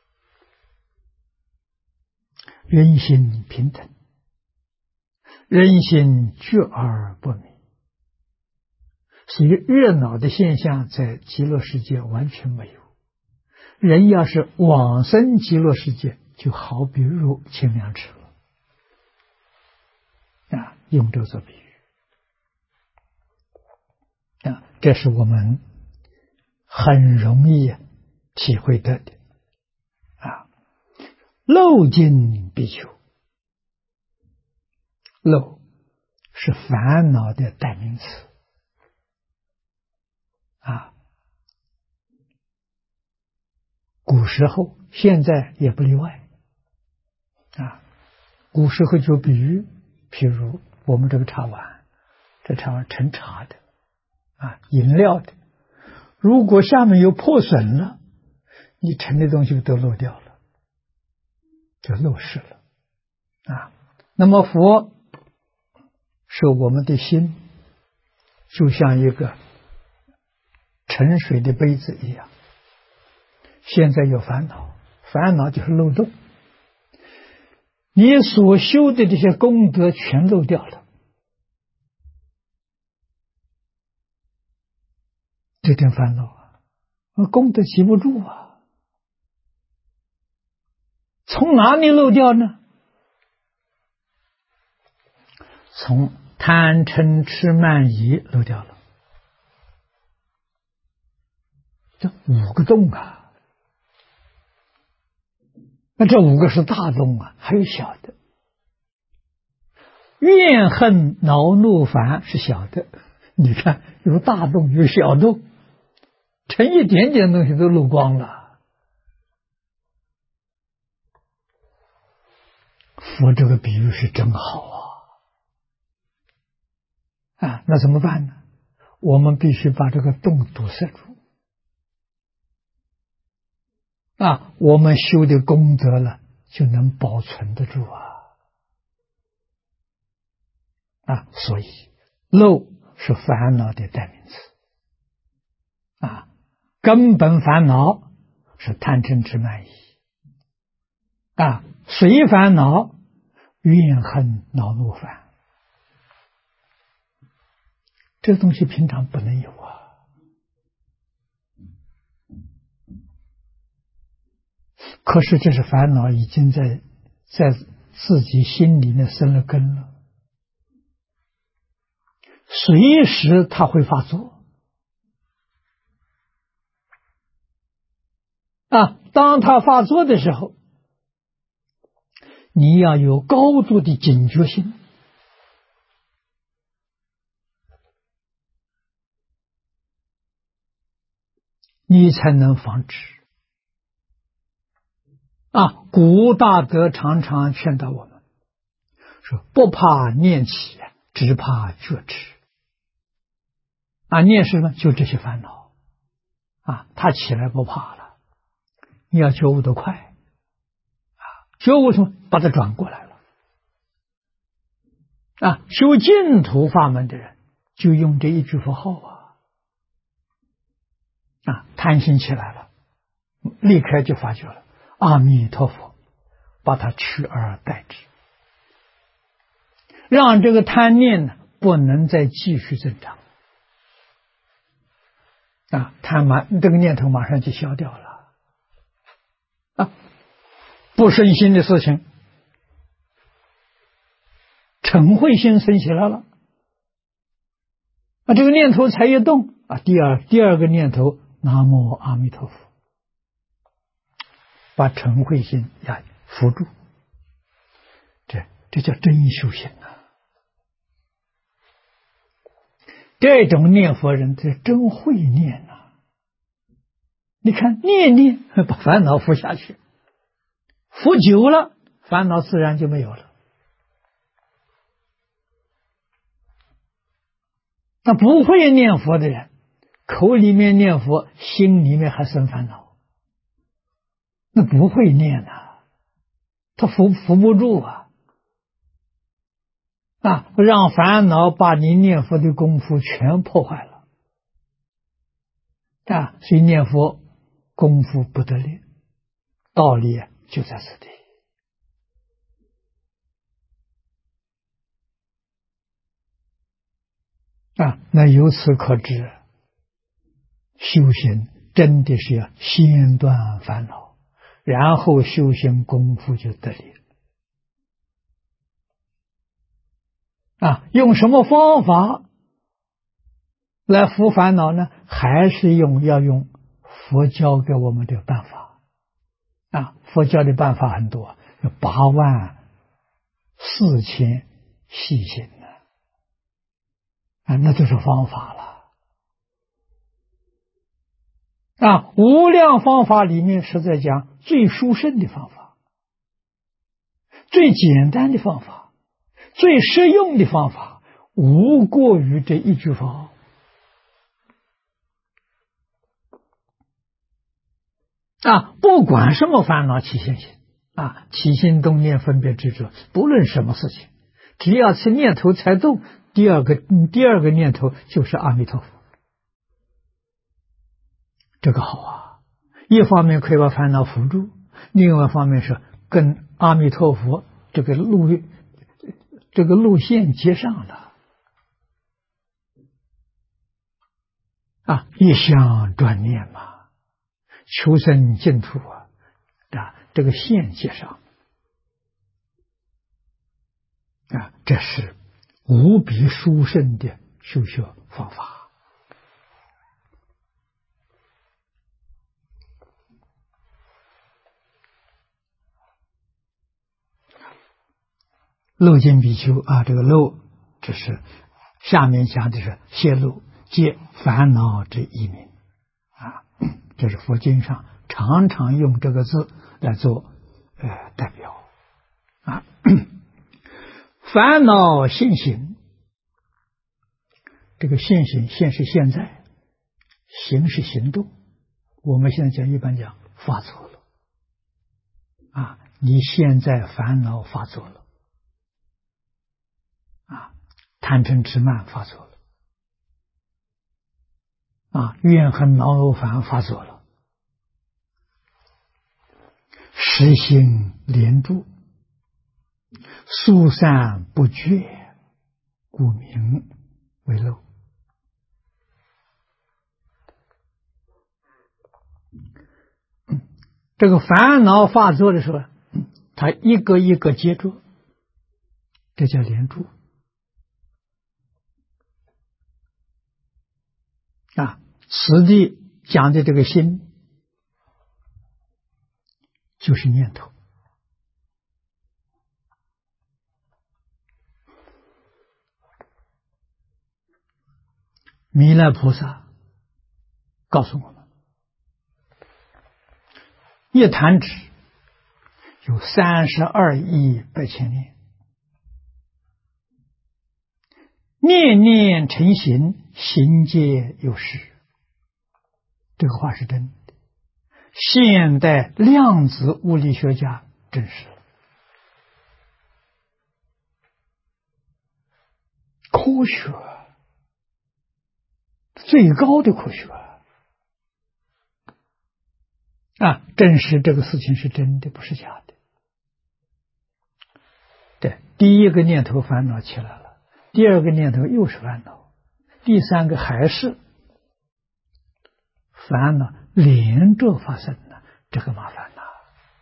人心平等，人心觉而不迷，所以热闹的现象在极乐世界完全没有。人要是往生极乐世界，就好比入清凉池了用这个做比喻这是我们很容易体会得的漏尽比丘，漏是烦恼的代名词古时候现在也不例外古时候就比喻，譬如我们这个茶碗，这茶碗盛茶的饮料的，如果下面有破损了，你盛的东西都漏掉了，就漏失了那么佛说我们的心就像一个盛水的杯子一样，现在有烦恼，烦恼就是漏洞，你所修的这些功德全漏掉了，这点烦恼功德记不住从哪里漏掉呢？从贪嗔痴慢疑漏掉了，这5个洞那这5个是大洞还有小的，怨恨恼怒烦是小的，你看有大洞有小洞，成一点点东西都漏光了。佛这个比喻是真好那怎么办呢？我们必须把这个洞堵塞住我们修的功德了就能保存得住所以漏是烦恼的代名词根本烦恼是贪嗔痴慢疑随烦恼怨恨恼怒烦，这个东西平常不能有可是这是烦恼已经在自己心里面生了根了， 随时它会发作当它发作的时候，你要有高度的警觉性你才能防止古大德常常劝导我们说，不怕念起，只怕觉迟念是什么？就这些烦恼它起来不怕了，你要觉悟得快觉悟什么？把它转过来了修净土法门的人就用这一句佛号贪心起来了，立刻就发觉了，阿弥陀佛，把它取而代之，让这个贪念呢不能再继续增长这个念头马上就消掉了不生心的事情，嗔恚心生起来了这个念头才一动第二个念头，南无阿弥陀佛，把嗔恚心扶住，这叫真修行这种念佛人这真会念你看念把烦恼扶下去，扶久了烦恼自然就没有了。那不会念佛的人，口里面念佛，心里面还生烦恼，那不会念他扶不住让烦恼把你念佛的功夫全破坏了所以念佛功夫不得力，道理就在此地那由此可知，修行真的是要先断烦恼，然后修行功夫就得力用什么方法来伏烦恼呢？还是要用佛教给我们的办法佛教的办法很多，有84000细行那就是方法了无量方法里面是在讲最殊胜的方法，最简单的方法，最实用的方法，无过于这一句佛号不管什么烦恼起现行起心动念分别执着，不论什么事情，只要是念头才动，第二个念头就是阿弥陀佛，这个好一方面可以把烦恼扶住，另外一方面是跟阿弥陀佛这个路线接上了一向专念嘛，求生净土这个线接上这是无比殊胜的修学方法漏尽比丘这个漏这是下面讲的是泄露皆烦恼之一名这是佛经上常常用这个字来做代表烦恼现行，这个现行，现是现在，行是行动，我们现在一般讲发作了你现在烦恼发作了贪嗔痴慢发作了怨恨恼怒烦发作了，实心连住，疏散不绝，故名为漏这个烦恼发作的时候它一个一个接住，这叫连住此地讲的这个心，就是念头。弥勒菩萨告诉我们，一弹指有32亿8千年，念念成形，形皆有实。这个话是真的，现代量子物理学家证实了。科学，最高的科学证实这个事情是真的，不是假的。对，第一个念头烦恼起来了，第二个念头又是烦恼，第三个还是烦恼连着发生了，这个麻烦了。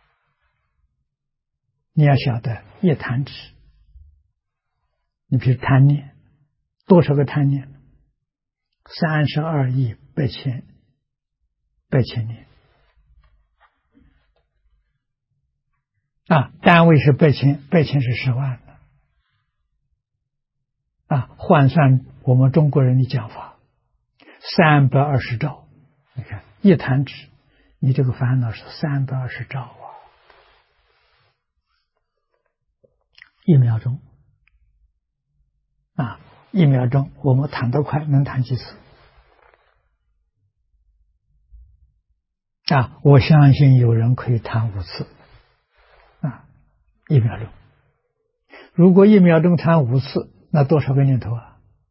你要晓得，一弹指，你比如贪念，多少个贪念？32亿8千年单位是8千，8千是10万换算我们中国人的讲法，320兆。你看一弹指，你这个烦恼是320兆1秒钟1秒钟我们弹得快，能弹几次我相信有人可以弹5次1秒钟。如果1秒钟弹5次，那多少个念头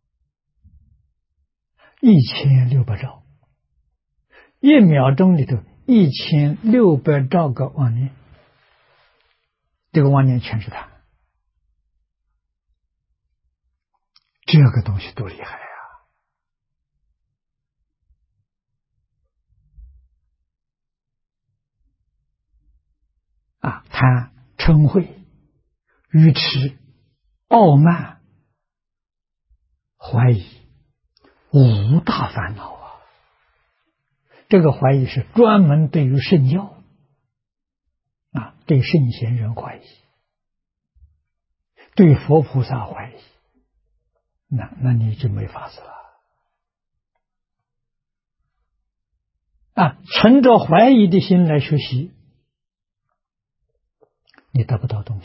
？1600兆。1秒钟里头1600兆个妄念，这个妄念全是它。这个东西多厉害贪、嗔恚、愚痴、傲慢、怀疑，5大烦恼这个怀疑是专门对于圣教对圣贤人怀疑，对佛菩萨怀疑，那你就没法子了存着怀疑的心来学习，你得不到东西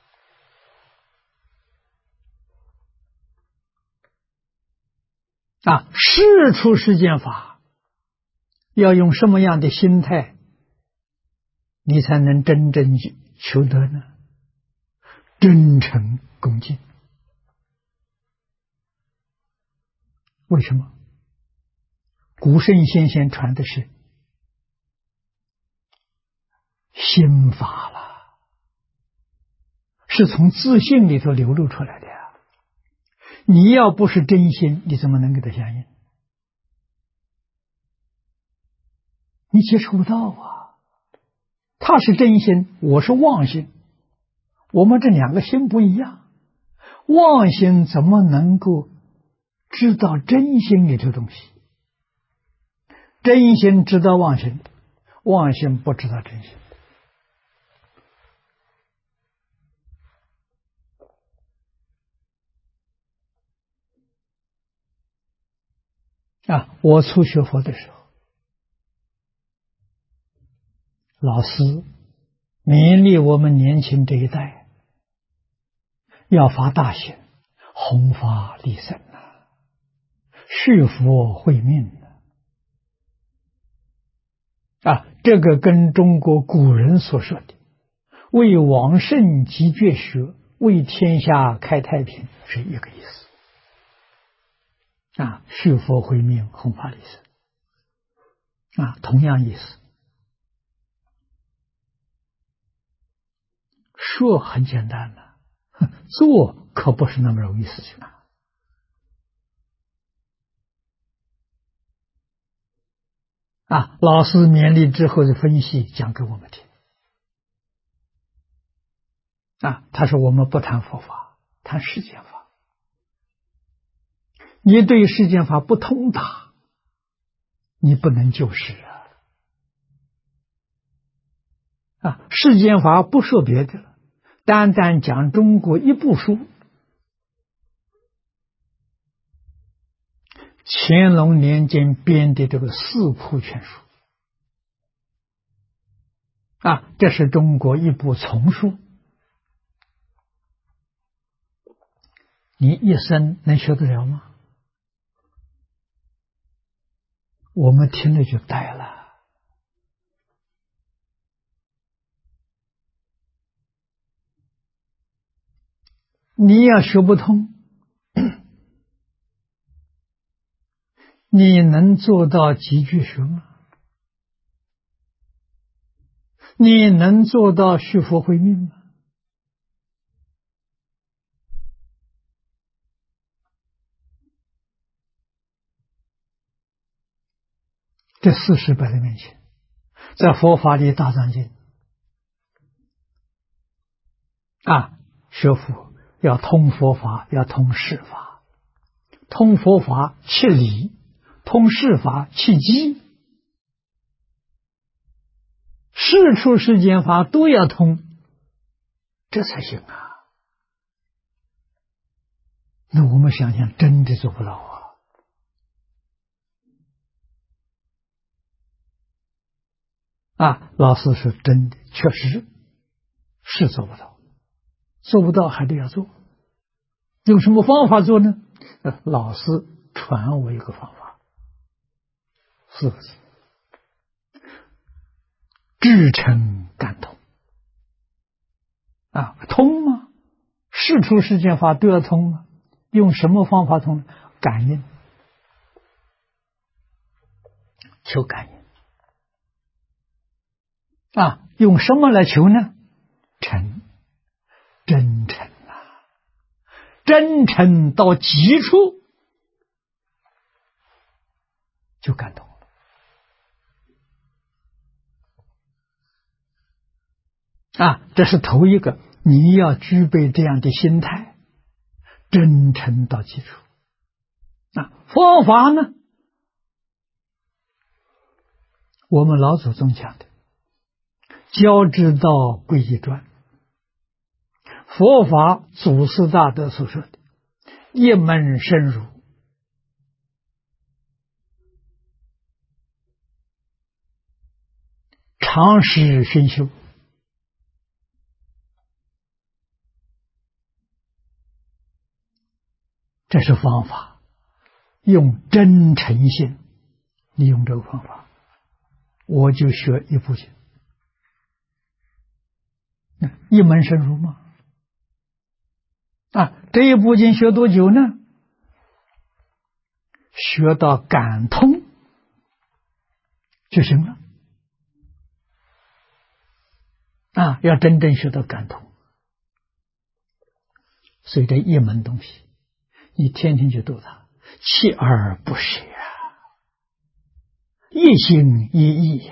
事出世间法，要用什么样的心态，你才能真正求得呢？真诚恭敬。为什么？古圣先贤传的是心法了，是从自信里头流露出来的你要不是真心，你怎么能给他相应？你接触不到他是真心，我是妄心，我们这两个心不一样，妄心怎么能够知道真心里头东西？真心知道妄心，妄心不知道真心。我初学佛的时候，老师勉励我们年轻这一代要发大心，弘法利生续佛慧命这个跟中国古人所说的为往圣集绝学，为天下开太平是一个意思续佛慧命，弘法利生同样意思。说很简单做可不是那么容易事情老师勉励之后的分析讲给我们听他说我们不谈佛法，谈世间法。你对世间法不通达， 你不能救世世间法不说别的了，单单讲中国一部书，乾隆年间编的这个四库全书这是中国一部丛书，你一生能学得了吗？我们听了就呆了。你要学不通，你能做到几句学吗？你能做到续佛慧命吗？这事实摆在面前，在佛法里大藏经学佛要通佛法，要通世法，通佛法切理，通世法切机，世出世间法都要通，这才行那我们想想，真的做不到老师是真的，确实是做不到，做不到还得要做。用什么方法做呢？老师传我一个方法，4个字：至诚感通通吗？世出世间法都要通啊，用什么方法通呢？感应，求感应用什么来求呢？诚，真诚真诚到极处就感动了这是头一个，你要具备这样的心态，真诚到极处方法呢，我们老祖宗讲的教之道贵以专，佛法祖师大德所说的一门深入，常识熏修，这是方法，用真诚心，利用这个方法，我就学一部经，一门深入吗？这一部经学多久呢？学到感通就行了要真正学到感通。所以这一门东西，你天天去读它，锲而不舍一心一意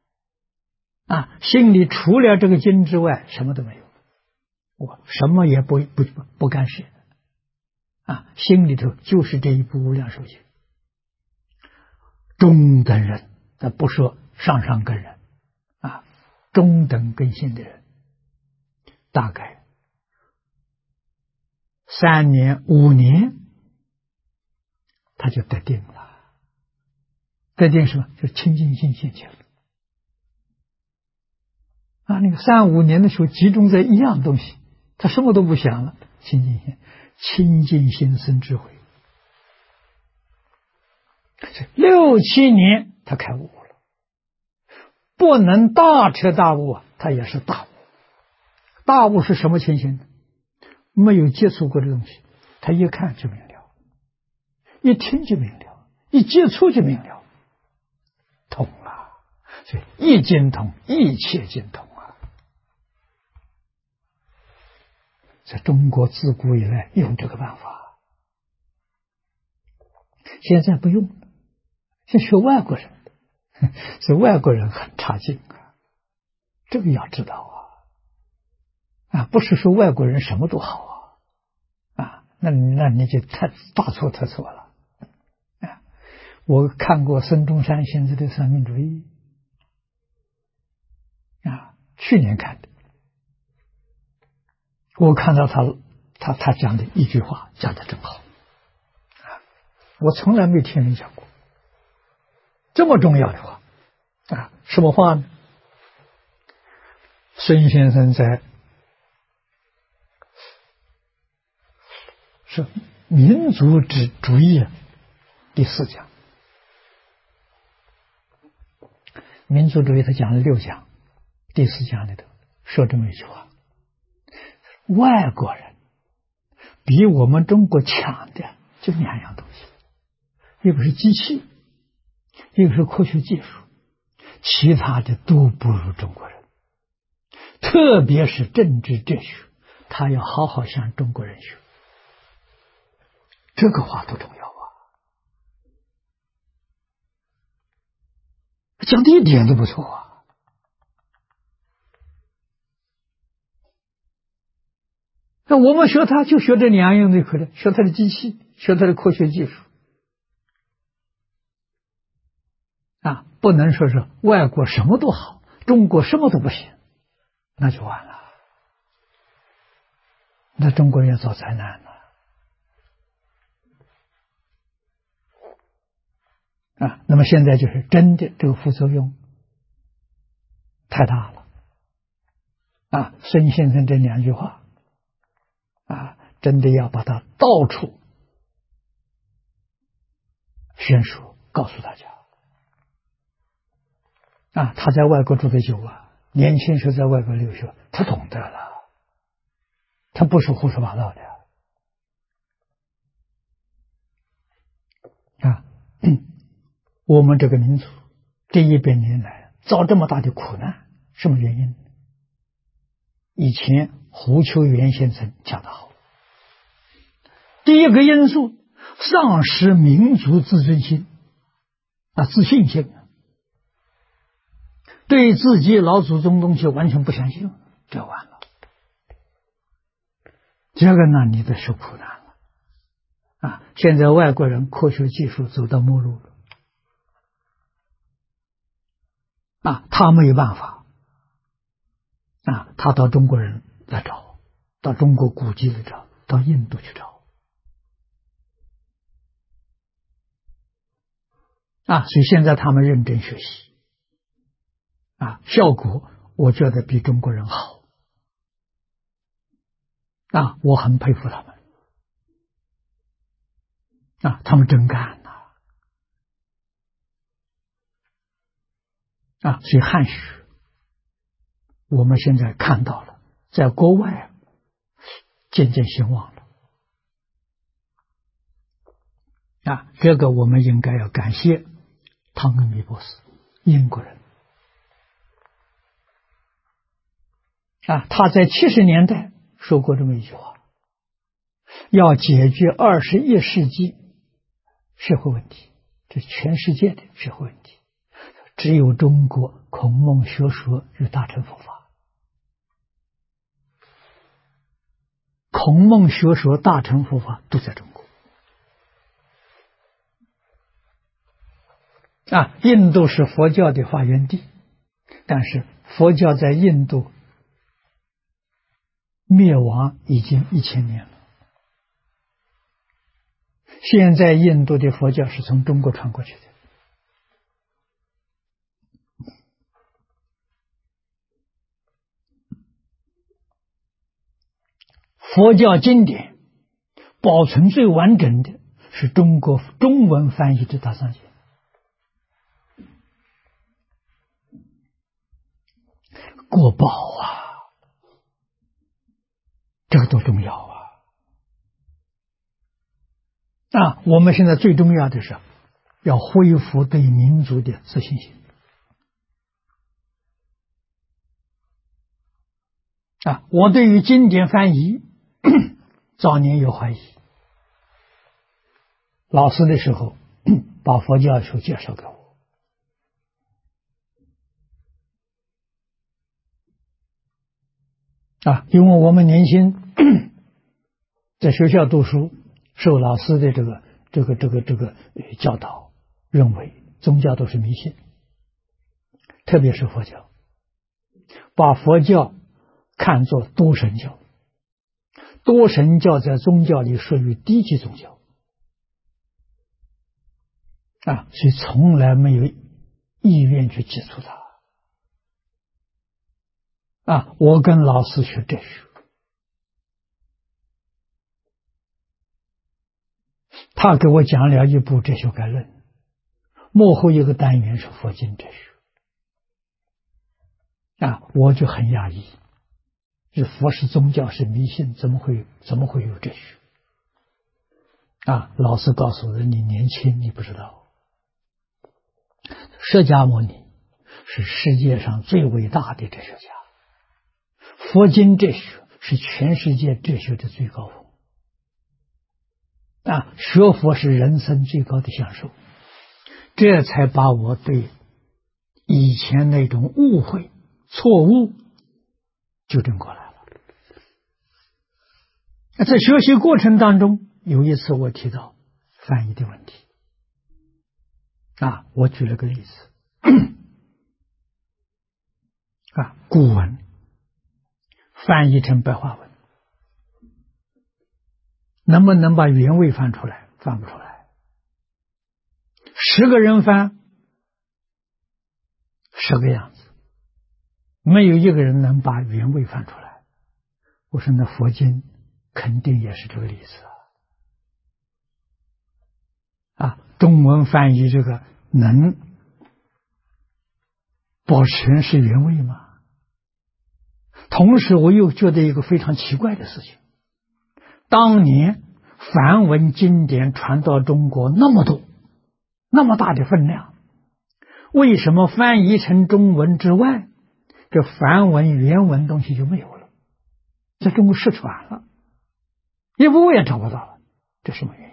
心里除了这个经之外什么都没有，我什么也不干涉心里头就是这一部无量寿经。中等人，不说上根人中等根性的人，大概3年5年他就得定了。得定什么？就清净心现前了那个3、5年的时候集中在一样东西，他什么都不想了，清净心，清净心生智慧。6、7年他开悟了，不能大彻大悟他也是大悟。大悟是什么情形呢？没有接触过的东西，他一看就明了，一听就明了，一接触就明了，通了。所以一经通，一切经通在中国自古以来用这个办法，现在不用了，现在学外国人的，所以外国人很差劲这个要知道不是说外国人什么都好那你就太大错特错了我看过孙中山先生的三民主义啊，去年看的，我看到他讲的一句话讲的真好啊，我从来没听人讲过这么重要的话啊！什么话呢？孙先生在是民族主义第4讲，民族主义他讲了6讲，第4讲里头说这么一句话：外国人比我们中国强的就2样东西，一个是机器，一个是科学技术，其他的都不如中国人，特别是政治哲学，他要好好向中国人学。这个话多重要啊！讲的一点都不错啊！那我们学他就学这2样就可以了，学他的机器，学他的科学技术啊，不能说是外国什么都好，中国什么都不行，那就完了，那中国人要遭灾难了啊！那么现在就是真的这个副作用太大了啊！孙先生这2句话啊，真的要把它到处宣说，告诉大家啊！他在外国住的久啊，年轻时在外国留学，他懂得了，他不是胡说八道的啊！我们这个民族这100年来遭这么大的苦难，什么原因？以前胡秋原先生讲得好，第一个因素，丧失民族自尊心啊，自信心，对自己老祖宗东西完全不相信，这完了，这个呢你得受苦难了啊！现在外国人科学技术走到末路了啊，他没有办法啊，他到中国人来找，到中国古籍来找，到印度去找啊，所以现在他们认真学习啊，效果我觉得比中国人好啊，我很佩服他们啊，他们真干呐啊，所以汉学我们现在看到了，在国外渐渐兴旺了啊，这个我们应该要感谢汤恩比博士，英国人啊，他在70年代说过这么一句话：要解决21世纪社会问题，这是全世界的社会问题，只有中国孔孟学说与大乘佛法。孔孟学说大乘佛法都在中国啊，印度是佛教的发源地，但是佛教在印度灭亡已经1000年了。现在印度的佛教是从中国传过去的。佛教经典保存最完整的是中国中文翻译的大藏经，国宝啊，这个多重要啊！啊，我们现在最重要的是要恢复对民族的自信心啊！我对于经典翻译早年有怀疑，老师的时候把佛教书介绍给我啊，因为我们年轻在学校读书，受老师的这个教导认为宗教都是迷信，特别是佛教，把佛教看作多神教。多神教在宗教里属于低级宗教所以从来没有意愿去接触它我跟老师学哲学，他给我讲了一部哲学概论，幕后一个单元是佛经哲学我就很讶异，这佛是宗教是迷信，怎么会有哲学老师告诉我的，你年轻你不知道，释迦牟尼是世界上最伟大的哲学家，佛经哲学是全世界哲学的最高峰学佛是人生最高的享受，这才把我对以前那种误会错误纠正过来了。在学习过程当中，有一次我提到翻译的问题我举了个例子古文翻译成白话文，能不能把原味翻出来？翻不出来。10个人翻10个样子，没有一个人能把原味翻出来。我说那佛经肯定也是这个例子中文翻译这个能保全是原味吗？同时我又觉得一个非常奇怪的事情，当年梵文经典传到中国那么多，那么大的分量，为什么翻译成中文之外，这梵文原文东西就没有了，在中国失传了，一部也找不到了，这什么原因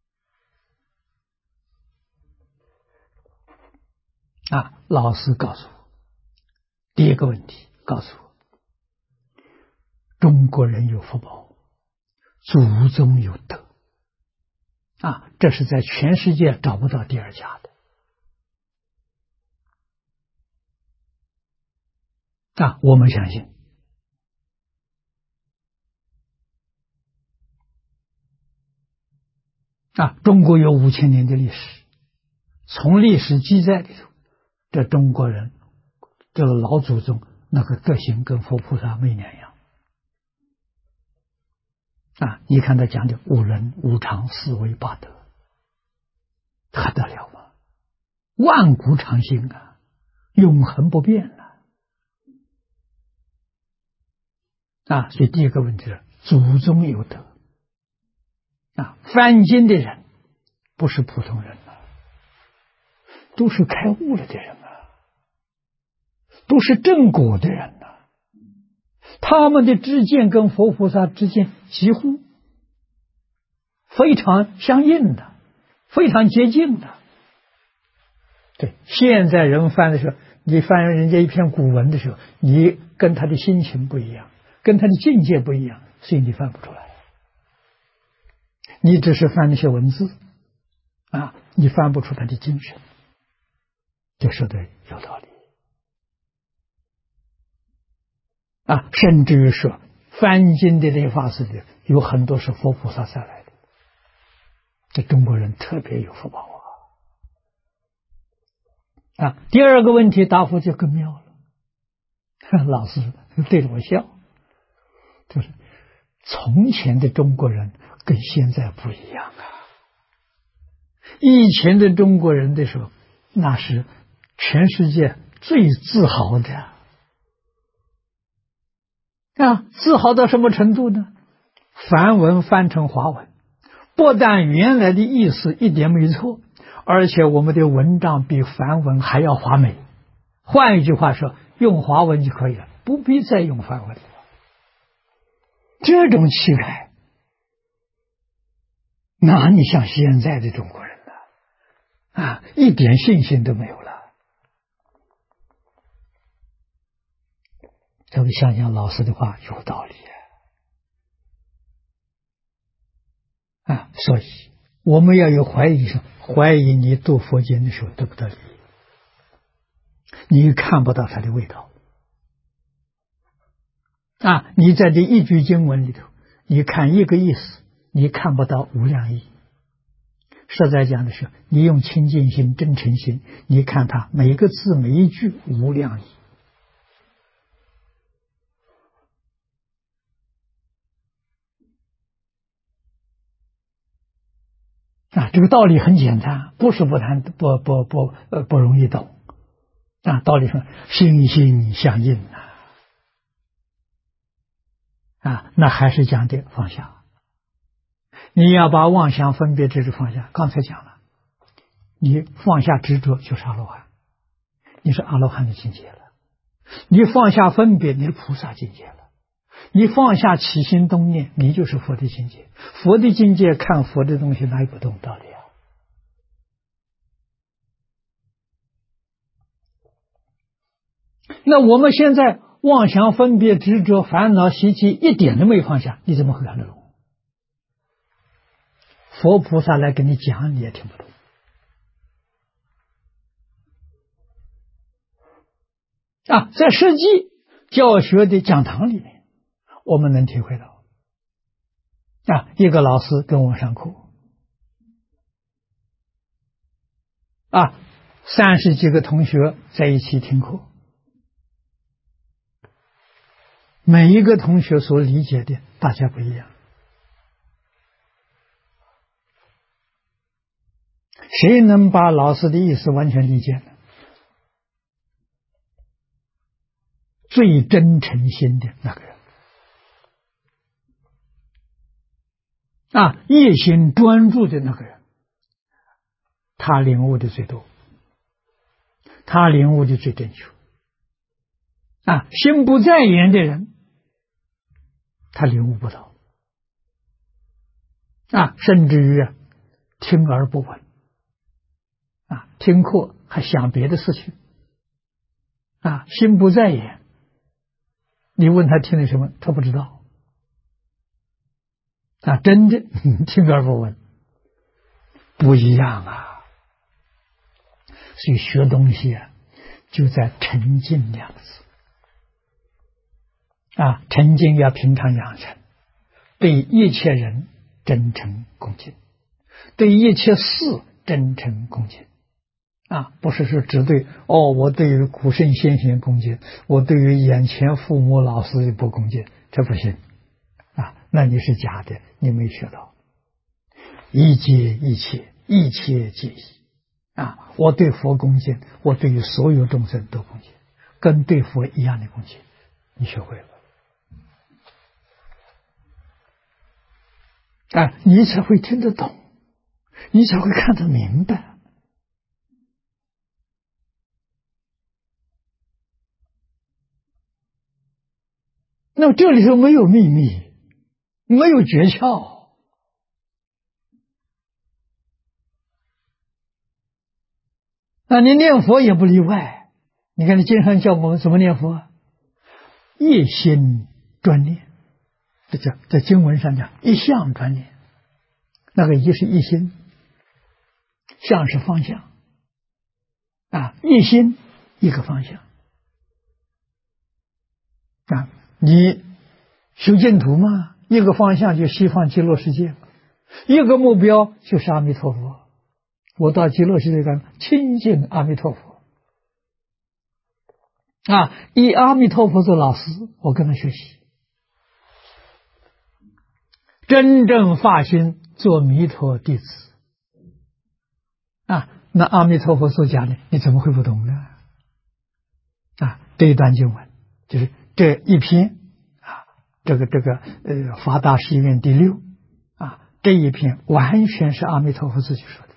老师告诉我，第一个问题告诉我，中国人有福报，祖宗有德这是在全世界找不到第二家的我们相信中国有5000年的历史，从历史记载里头，这中国人这个老祖宗那个德行跟佛菩萨没两样你看他讲的五伦五常四维八德，还得了吗？万古常新永恒不变所以第一个问题是祖宗有德翻经的人不是普通人都是开悟了的人都是正果的人他们的知见跟佛菩萨之间几乎非常相应的，非常接近的。对，现在人翻的时候，你翻人家一篇古文的时候，你跟他的心情不一样，跟他的境界不一样，所以你翻不出来。你只是翻那些文字你翻不出他的精神，这说的有道理甚至于说翻经的那法师里有很多是佛菩萨下来的，这中国人特别有福报第二个问题答复就更妙了，老师对着我笑，就是从前的中国人跟现在不一样以前的中国人的时候，那是全世界最自豪的自豪到什么程度呢？梵文翻成华文，不但原来的意思一点没错，而且我们的文章比梵文还要华美。换一句话说，用华文就可以了，不必再用梵文了。这种气概哪里像现在的中国人呢？一点信心都没有了。这个想想老师的话有道理所以我们要有怀疑说， 怀疑你读佛经的时候得不得利益，你看不到它的味道啊！你在这一句经文里头，你看一个意思，你看不到无量义。实在讲的是，你用清净心、真诚心，你看它每一个字、每一句无量义啊！这个道理很简单，不是不容易懂啊！道理上心心相印啊，那还是讲的放下。你要把妄想分别执着放下，刚才讲了，你放下执着就是阿罗汉，你是阿罗汉的境界了。你放下分别，你是菩萨境界了。你放下起心动念，你就是佛的境界。佛的境界看佛的东西哪有不懂道理啊？那我们现在妄想分别执着烦恼习气一点都没放下，你怎么会看得懂？佛菩萨来跟你讲，你也听不懂啊！在实际教学的讲堂里面，我们能体会到啊，一个老师跟我们上课啊，30几个同学在一起听课，每一个同学所理解的大家不一样。谁能把老师的意思完全理解呢？最真诚心的那个人啊，一心专注的那个人，他领悟的最多，他领悟的最正确啊。心不在焉的人，他领悟不到啊，甚至于听而不闻啊，听课还想别的事情啊，心不在焉。你问他听了什么，他不知道啊，真的听而不闻，不一样啊。所以学东西啊，就在沉静2个字啊，沉静要平常养成，对一切人真诚恭敬，对一切事真诚恭敬啊，不是说只对我对于古圣先贤恭敬，我对于眼前父母老师不恭敬，这不行啊，那你是假的，你没学到。一切一切，一切皆一啊！我对佛恭敬，我对于所有众生都恭敬，跟对佛一样的恭敬，你学会了啊，你才会听得懂，你才会看得明白。那么这里头没有秘密，没有诀窍啊！你念佛也不例外。你看，你经常叫我们怎么念佛？一心专念，这叫在经文上讲一向专念。那个一是一心，向是方向啊，一心一个方向啊。你修净土嘛，一个方向就西方极乐世界，一个目标就是阿弥陀佛。我到极乐世界干亲近阿弥陀佛啊，以阿弥陀佛做老师，我跟他学习，真正发心做弥陀弟子啊。那阿弥陀佛所讲的，你怎么会不懂呢？啊，这一段经文就是这一篇啊，法大誓愿第6啊，这一篇完全是阿弥陀佛自己说的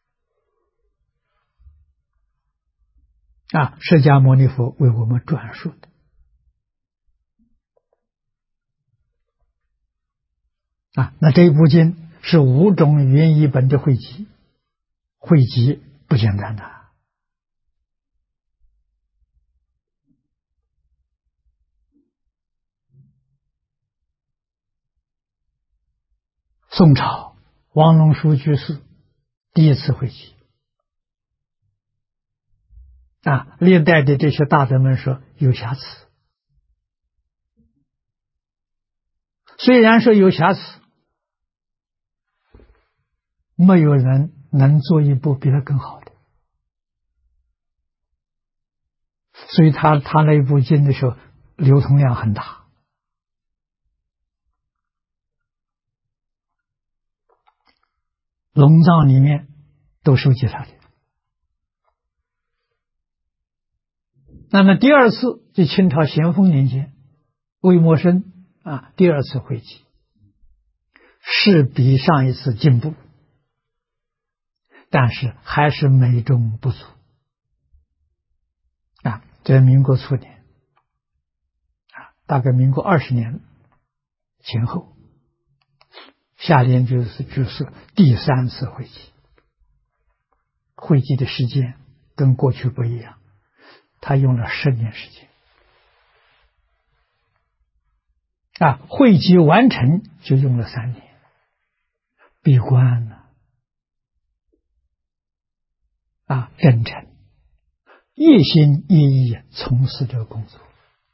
啊，释迦牟尼佛为我们转述的啊。那这一部经是5种语言译本的汇集，不简单的。宋朝王龙书居士第一次汇集历代的这些大德们说有瑕疵，虽然说有瑕疵，没有人能做一部比它更好的，所以他那一部经的时候流通量很大。龙藏里面都收集他的。那么第二次就清朝咸丰年间，魏默生第二次汇集，是比上一次进步，但是还是美中不足在民国初年大概民国20年前后，下联就是第三次汇集，汇集的时间跟过去不一样，他用了10年时间汇集完成就用了3年，闭关真诚一心一意从事这个工作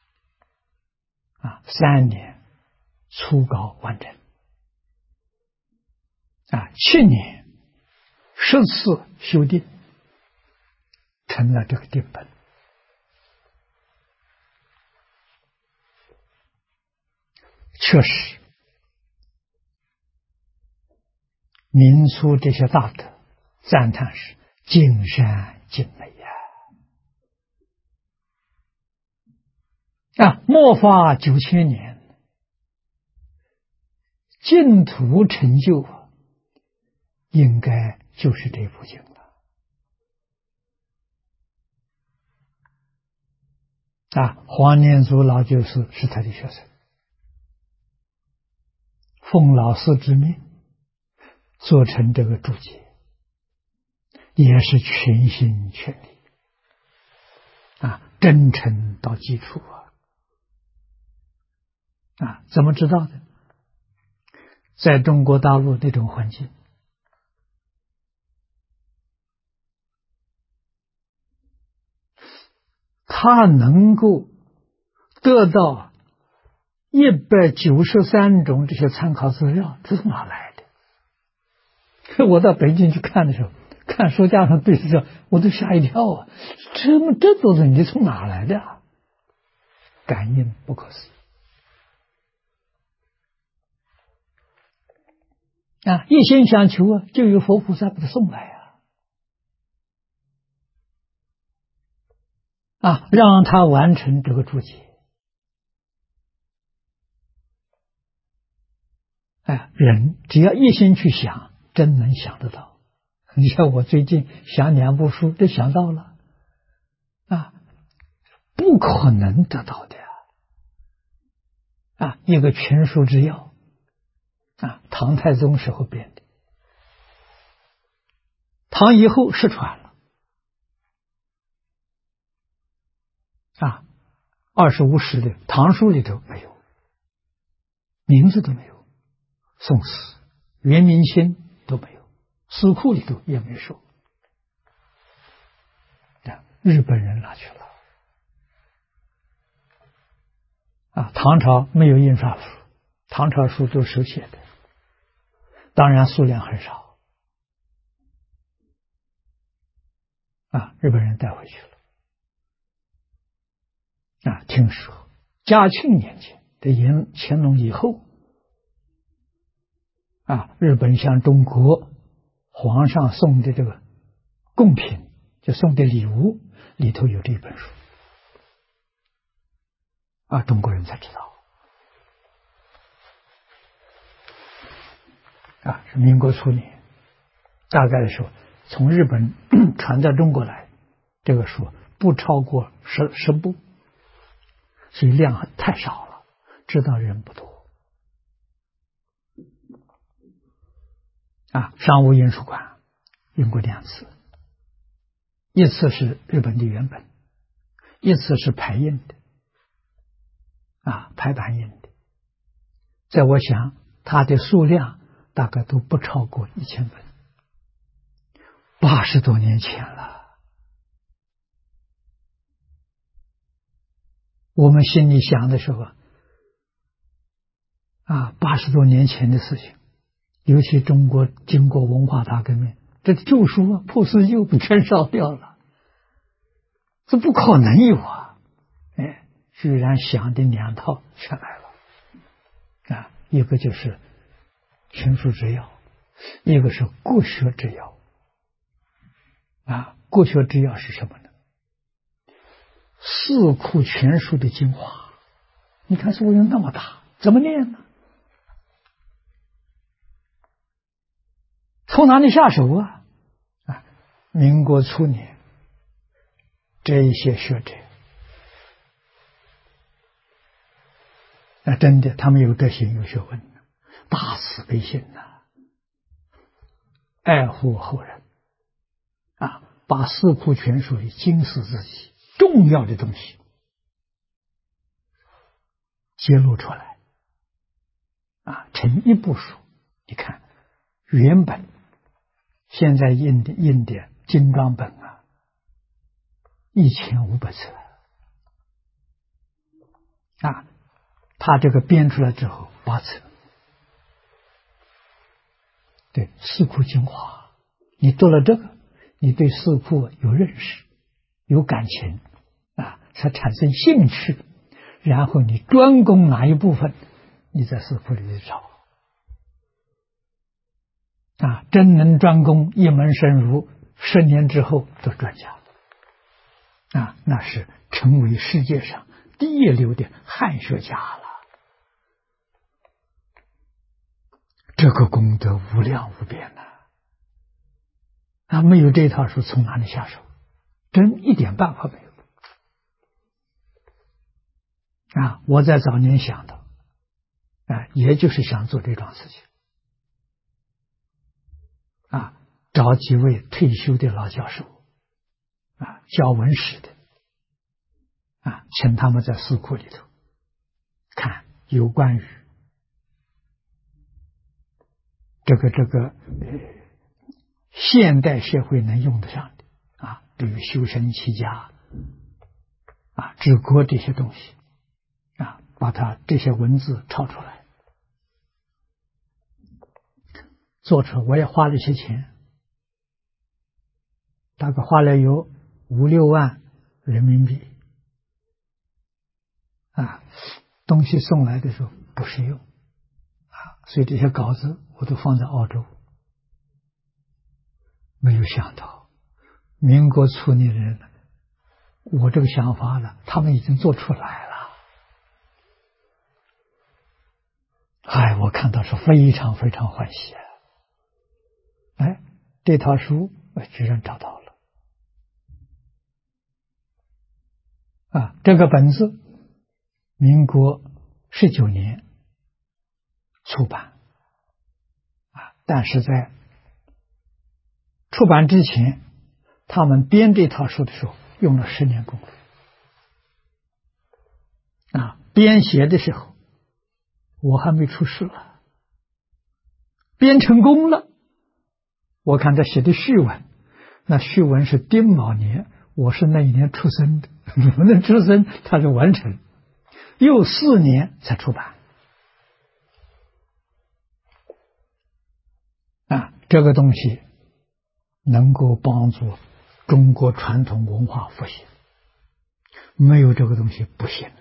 3年初稿完成7年10次修订，成了这个定本。确实民初这些大德赞叹是尽善尽美末法9000年，净土成就应该就是这部经了黄念祖老居士是他的学生，奉老师之命做成这个注解，也是全心全力真诚到基础怎么知道的？在中国大陆那种环境，他能够得到193种这些参考资料，这是哪来的？我到北京去看的时候，看书架上对照，我都吓一跳这多东西从哪来的感应不可思议一心想求就有佛菩萨把他送来让他完成这个注解人只要一心去想，真能想得到。你像我最近想2部书都想到了不可能得到的一个群书之要唐太宗时候编的，唐以后失传了25史的唐书里头没有，名字都没有，宋史、元明清都没有，书库里头也没说日本人拿去了唐朝没有印刷术，唐朝书都手写的，当然数量很少日本人带回去了听说嘉庆年间的乾隆以后日本向中国皇上送的这个贡品，就送的礼物里头有这本书中国人才知道是民国初年，大概的时候从日本传到中国来，这个书不超过十部，所以量太少了，知道人不多商务印书馆印过2次，一次是日本的原本，一次是排印的排版印的，在我想它的数量大概都不超过1000本， 80多年前了，我们心里想的时候，80多年前的事情，尤其中国经过文化大革命，这旧书破四旧全烧掉了，这不可能有啊！居然想的2套全来了一个就是群书之要，一个是国学之要国学之要是什么呢？四库全书的精华，你看作用那么大，怎么念呢？从哪里下手民国初年，这一些学者真的，他们有德行有学问，大慈悲心爱护后人把四库全书里经史自己重要的东西揭露出来成一部书。你看原本现在印的精装本1500册他这个编出来之后8册，对四库精华，你读了这个，你对四库有认识有感情才产生兴趣，然后你专攻哪一部分，你在四库里找真能专攻，一门深入，10年之后做专家那是成为世界上第一流的汉学家了。这个功德无量无边没有这套书从哪里下手？真一点办法没有我在早年想的也就是想做这桩事情找几位退休的老教授教文史的请他们在四库里头看有关于这个现代社会能用得上的比如修身齐家治国这些东西把它这些文字抄出来做出来，我也花了一些钱，大概花了有5、6万人民币东西送来的时候不实用所以这些稿子我都放在澳洲。没有想到民国初年的人，我这个想法呢，他们已经做出来了。我看到是非常非常欢喜这套书我居然找到了这个本子民国19年出版但是在出版之前，他们编这套书的时候用了10年功夫编写的时候我还没出世了，编成功了。我看他写的序文，那序文是丁卯年，我是那一年出生的，我的出生他是完成，又4年才出版这个东西能够帮助中国传统文化复兴，没有这个东西不行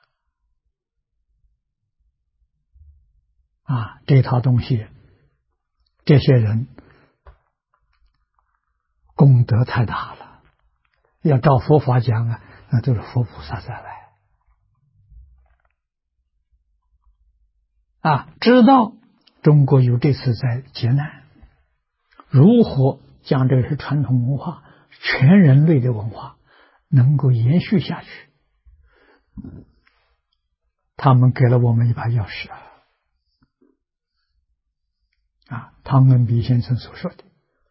这套东西这些人功德太大了，要照佛法讲那都是佛菩萨在来知道中国有这次在劫难，如何将这个传统文化全人类的文化能够延续下去，他们给了我们一把钥匙汤恩比先生所说的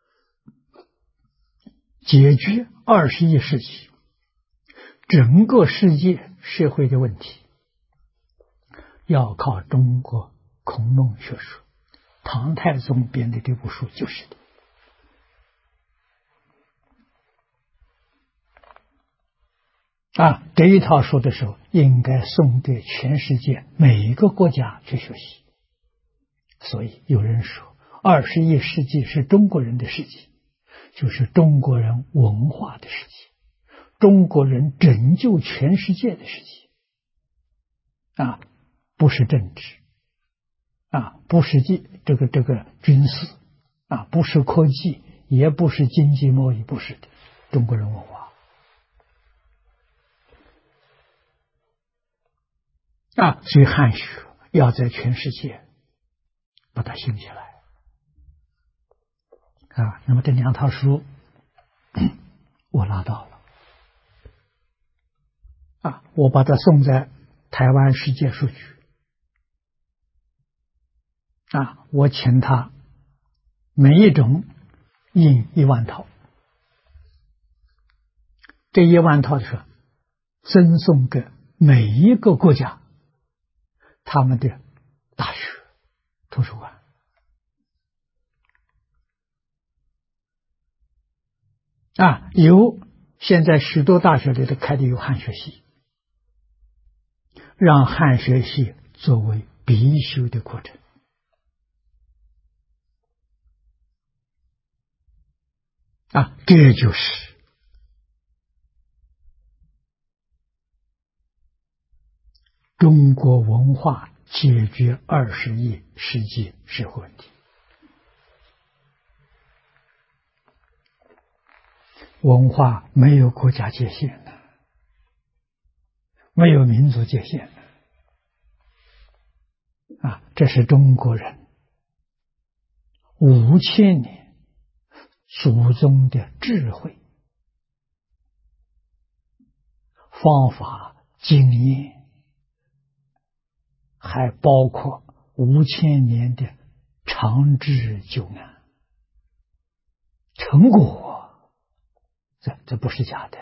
解决21世纪整个世界社会的问题，要靠中国孔孟学术，唐太宗编的这部书就是的这一套书的时候，应该送给全世界每一个国家去学习。所以有人说，21世纪是中国人的世纪，就是中国人文化的世纪，中国人拯救全世界的世纪。不是政治，不是这个军事，不是科技，也不是经济贸易，不是的，中国人文化。所以汉学要在全世界把它兴起来。那么这2套书我拿到了，我把它送在台湾世界书局，我请他每一种印1万套，这1万套是赠送给每一个国家他们的大学图书馆。有现在许多大学里头开的有汉学系，让汉学系作为必修的课程。这就是中国文化解决21世纪社会问题。文化没有国家界限的，没有民族界限的，这是中国人5000年祖宗的智慧、方法、经验，还包括5000年的长治久安成果，这不是假的。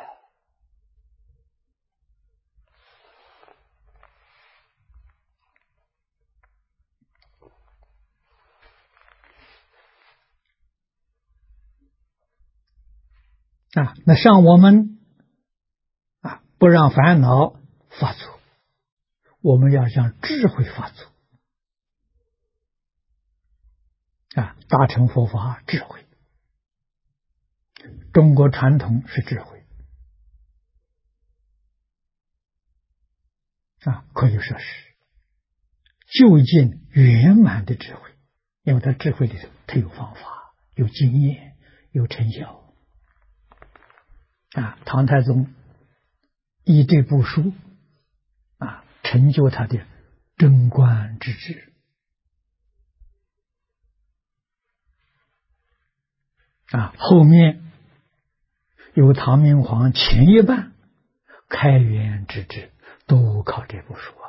那像我们不让烦恼发作，我们要让智慧发作。大乘佛法智慧，中国传统是智慧，可以说是究竟圆满的智慧，因为它智慧里头它有方法、有经验、有成效。唐太宗以这部书成就他的贞观之治。后面有唐明皇前一半开元之治，都靠这部书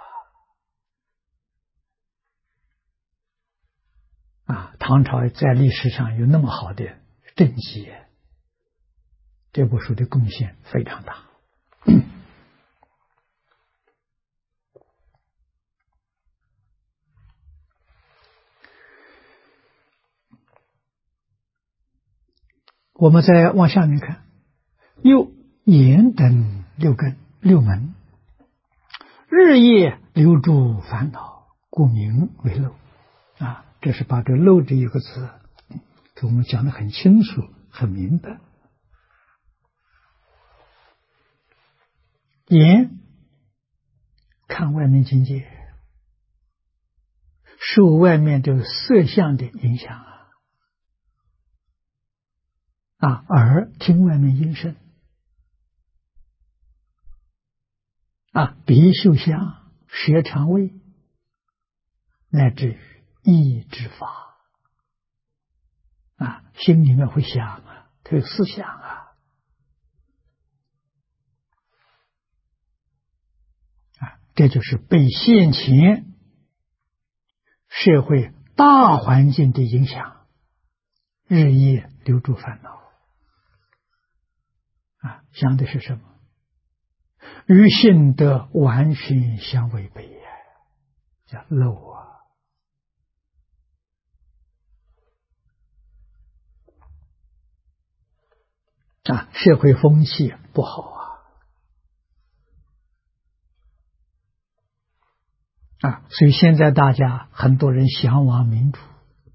唐朝在历史上有那么好的政绩，这部书的贡献非常大。我们再往下面看，又言等六门，日夜留住烦恼，故名为漏。这是把这漏这一个词给我们讲得很清楚、很明白。眼看外面境界，受外面这个色相的影响耳听外面音声鼻嗅香，舌尝味，乃至于意之法心里面会想它有思想这就是被现前社会大环境的影响，日夜留住烦恼想的是什么？与性德完全相违背叫漏社会风气不好所以现在大家很多人向往民主。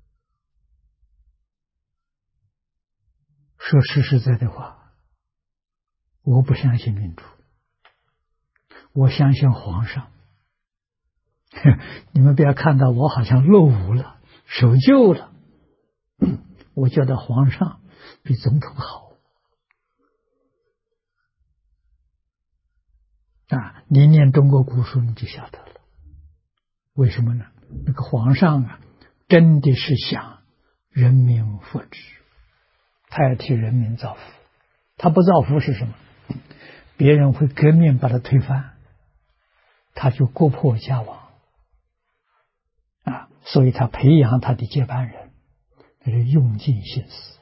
说实实在在的话，我不相信民主，我相信皇上。你们不要看到我好像落伍了，守旧了。我觉得皇上比总统好。你念中国古书你就晓得了。为什么呢？那个皇上真的是想人民福祉，他要替人民造福。他不造福是什么？别人会革命把他推翻，他就国破家亡。所以他培养他的接班人，他是用尽心思。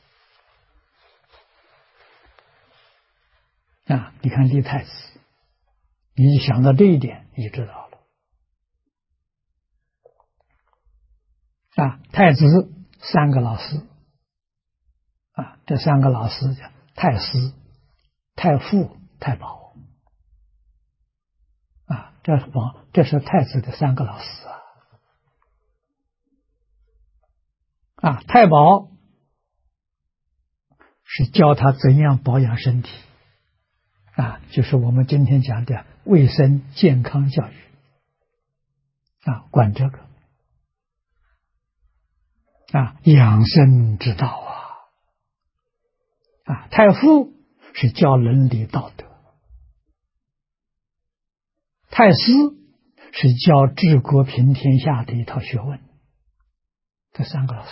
你看立太子，你一想到这一点，你就知道了。太子3个老师，这3个老师叫太师、太傅、太保。这是太子的3个老师太保是教他怎样保养身体，就是我们今天讲的卫生健康教育，管这个养生之道太傅是教伦理道德，太师是教治国平天下的一套学问。这3个老师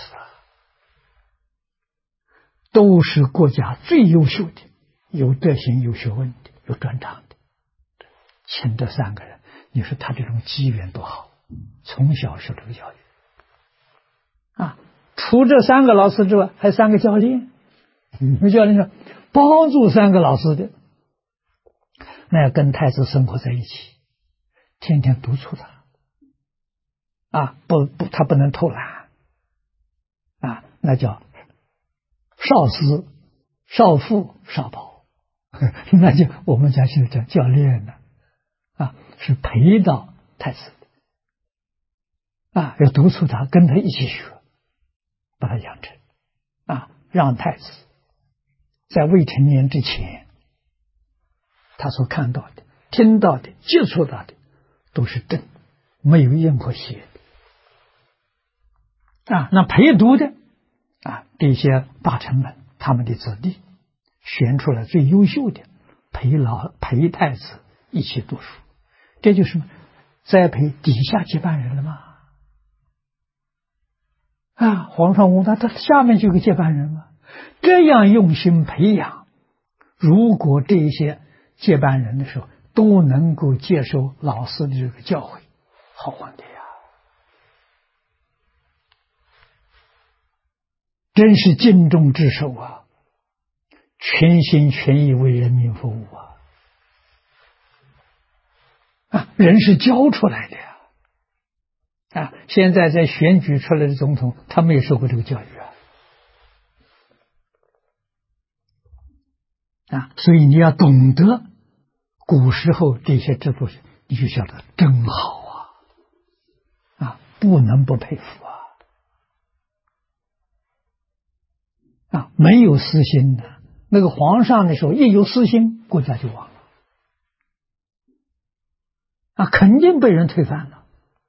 都是国家最优秀的，有德行、有学问的、有专长的。请这3个人，你说他这种机缘多好，从小受这个教育除这3个老师之外，还有3个教练。教练说帮助3个老师的，那要跟太子生活在一起，天天督促他他不能偷懒那叫少师、少傅、少保。那就我们讲现在叫教练呢是陪到太子的要督促他，跟他一起学，把他养成让太子在未成年之前，他所看到的、听到的、接触到的都是真，没有任何邪的那陪读的这些大臣们，他们的子弟选出来最优秀的，陪太子一起读书，这就是栽培底下接班人了嘛。皇上问他下面就有个接班人嘛，这样用心培养，如果这些接班人的时候都能够接受老师的这个教诲，好皇帝真是尽忠职守全心全意为人民服务人是教出来的现在在选举出来的总统，他没有受过这个教育所以你要懂得古时候这些制度，你就晓得真好不能不佩服没有私心的，那个皇上的时候一有私心，国家就亡了肯定被人推翻了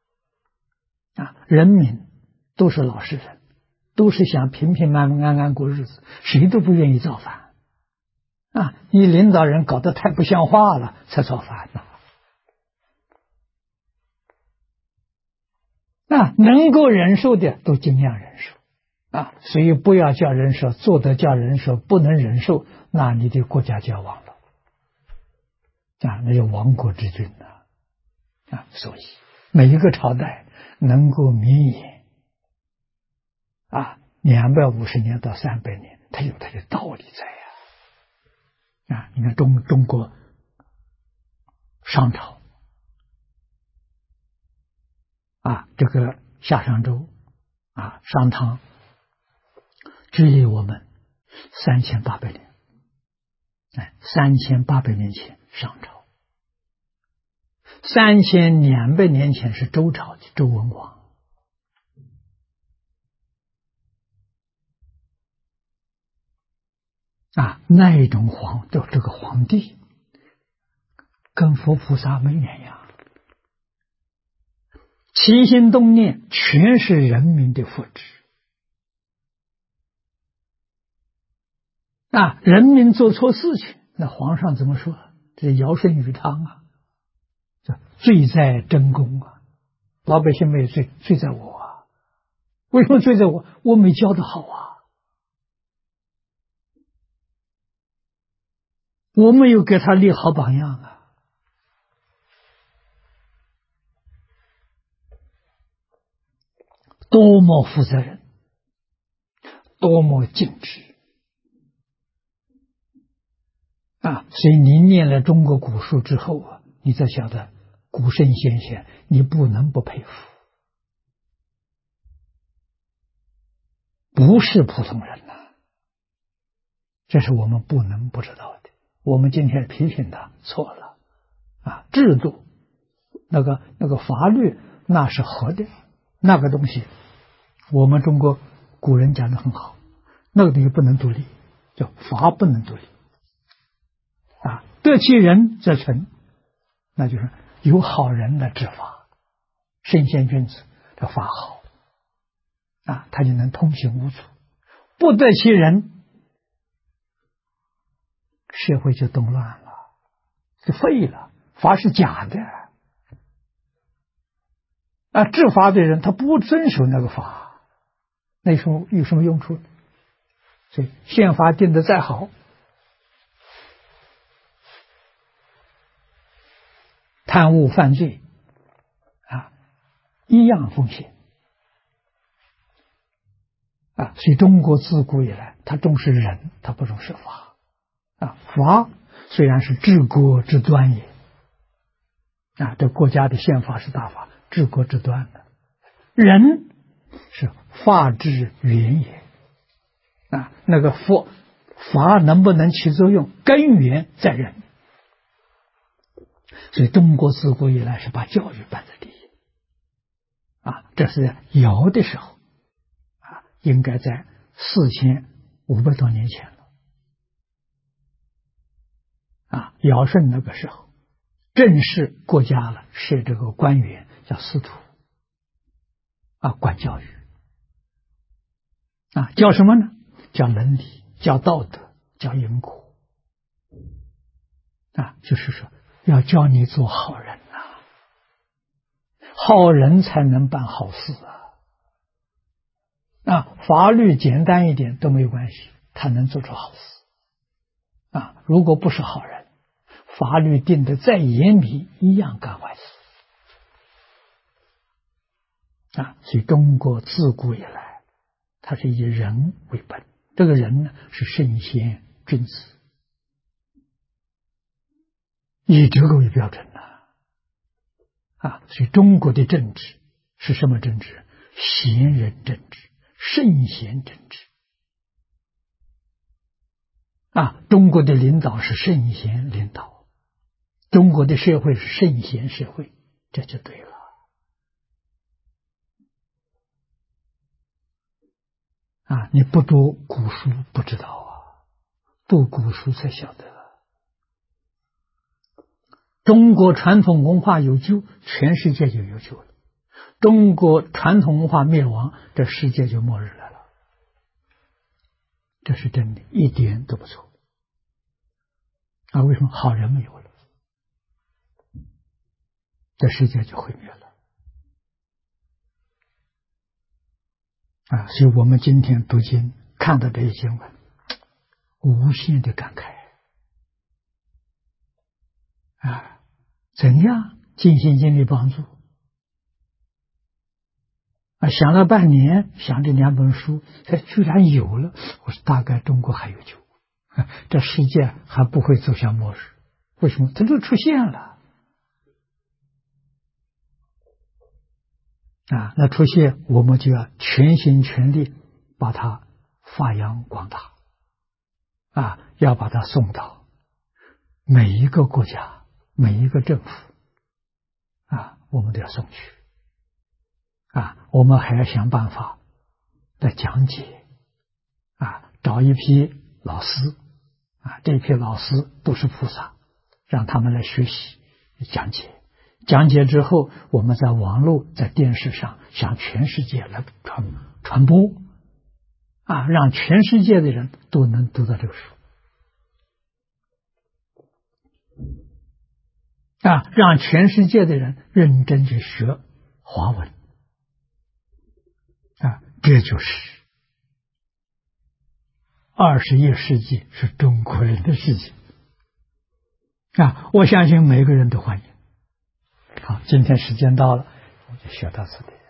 人民都是老实人，都是想平平安安过日子，谁都不愿意造反你领导人搞得太不像话了才造反能够忍受的都尽量忍受所以不要叫人受，做得叫人受，不能忍受，那你的国家就要亡了那就亡国之君所以每一个朝代能够绵延250年到300年，它有它的道理在你看中国商朝这个夏商周商汤距离我们3800年，3800年前商朝 3200年前是周朝的周文王。那一种这个皇帝跟佛菩萨没两样，起心动念全是人民的福祉。人民做错事情，那皇上怎么说？这尧舜禹汤啊，这罪在真公啊，老百姓没有罪，罪在我啊。为什么罪在我？我没教的好啊，我没有给他立好榜样啊。多么负责任，多么尽职所以你念了中国古书之后你才晓得古圣先贤，你不能不佩服，不是普通人这是我们不能不知道的。我们今天批评他错了制度那个法律那是活的，那个东西我们中国古人讲的很好，那个东西不能独立，叫法不能独立得其人则存，那就是有好人来治法，圣贤君子的法好他就能通行无阻。不得其人，社会就动乱了，就废了。法是假的治法的人他不遵守那个法，那时候有什么用处？所以宪法定得再好，贪污犯罪一样风险所以中国自古以来他重视人，他不重视法法虽然是治国之端也这国家的宪法是大法，治国之端的，人是法之源也那个法能不能起作用，根源在人。所以中国自古以来是把教育摆在第一这是尧的时候应该在4500多年前了尧舜那个时候正式国家了，设这个官员叫司徒管教育叫什么呢？叫伦理，叫道德，叫因果就是说要教你做好人好人才能办好事法律简单一点都没有关系，他能做出好事如果不是好人，法律定得再严密，一样干坏事所以中国自古以来它是以人为本，这个人呢是圣贤君子，以这个为标准所以中国的政治是什么政治？贤人政治，圣贤政治中国的领导是圣贤领导，中国的社会是圣贤社会，这就对了你不读古书不知道读古书才晓得中国传统文化有救，全世界就有救了。中国传统文化灭亡，这世界就末日来了。这是真的，一点都不错为什么？好人没有了，这世界就毁灭了所以我们今天读经看到这些经文，无限的感慨怎样尽心尽力帮助想了半年，想这2本书居然有了，我说大概中国还有救这世界还不会走向末日。为什么？它就出现了那出现我们就要全心全力把它发扬光大要把它送到每一个国家，每一个政府我们都要送去我们还要想办法来讲解找一批老师这批老师都是菩萨，让他们来学习讲解。讲解之后，我们在网络、在电视上向全世界来传播让全世界的人都能读到这个书让全世界的人认真去学华文这就是21世纪是中国人的事情我相信每个人都欢迎。好，今天时间到了，我就学到此地。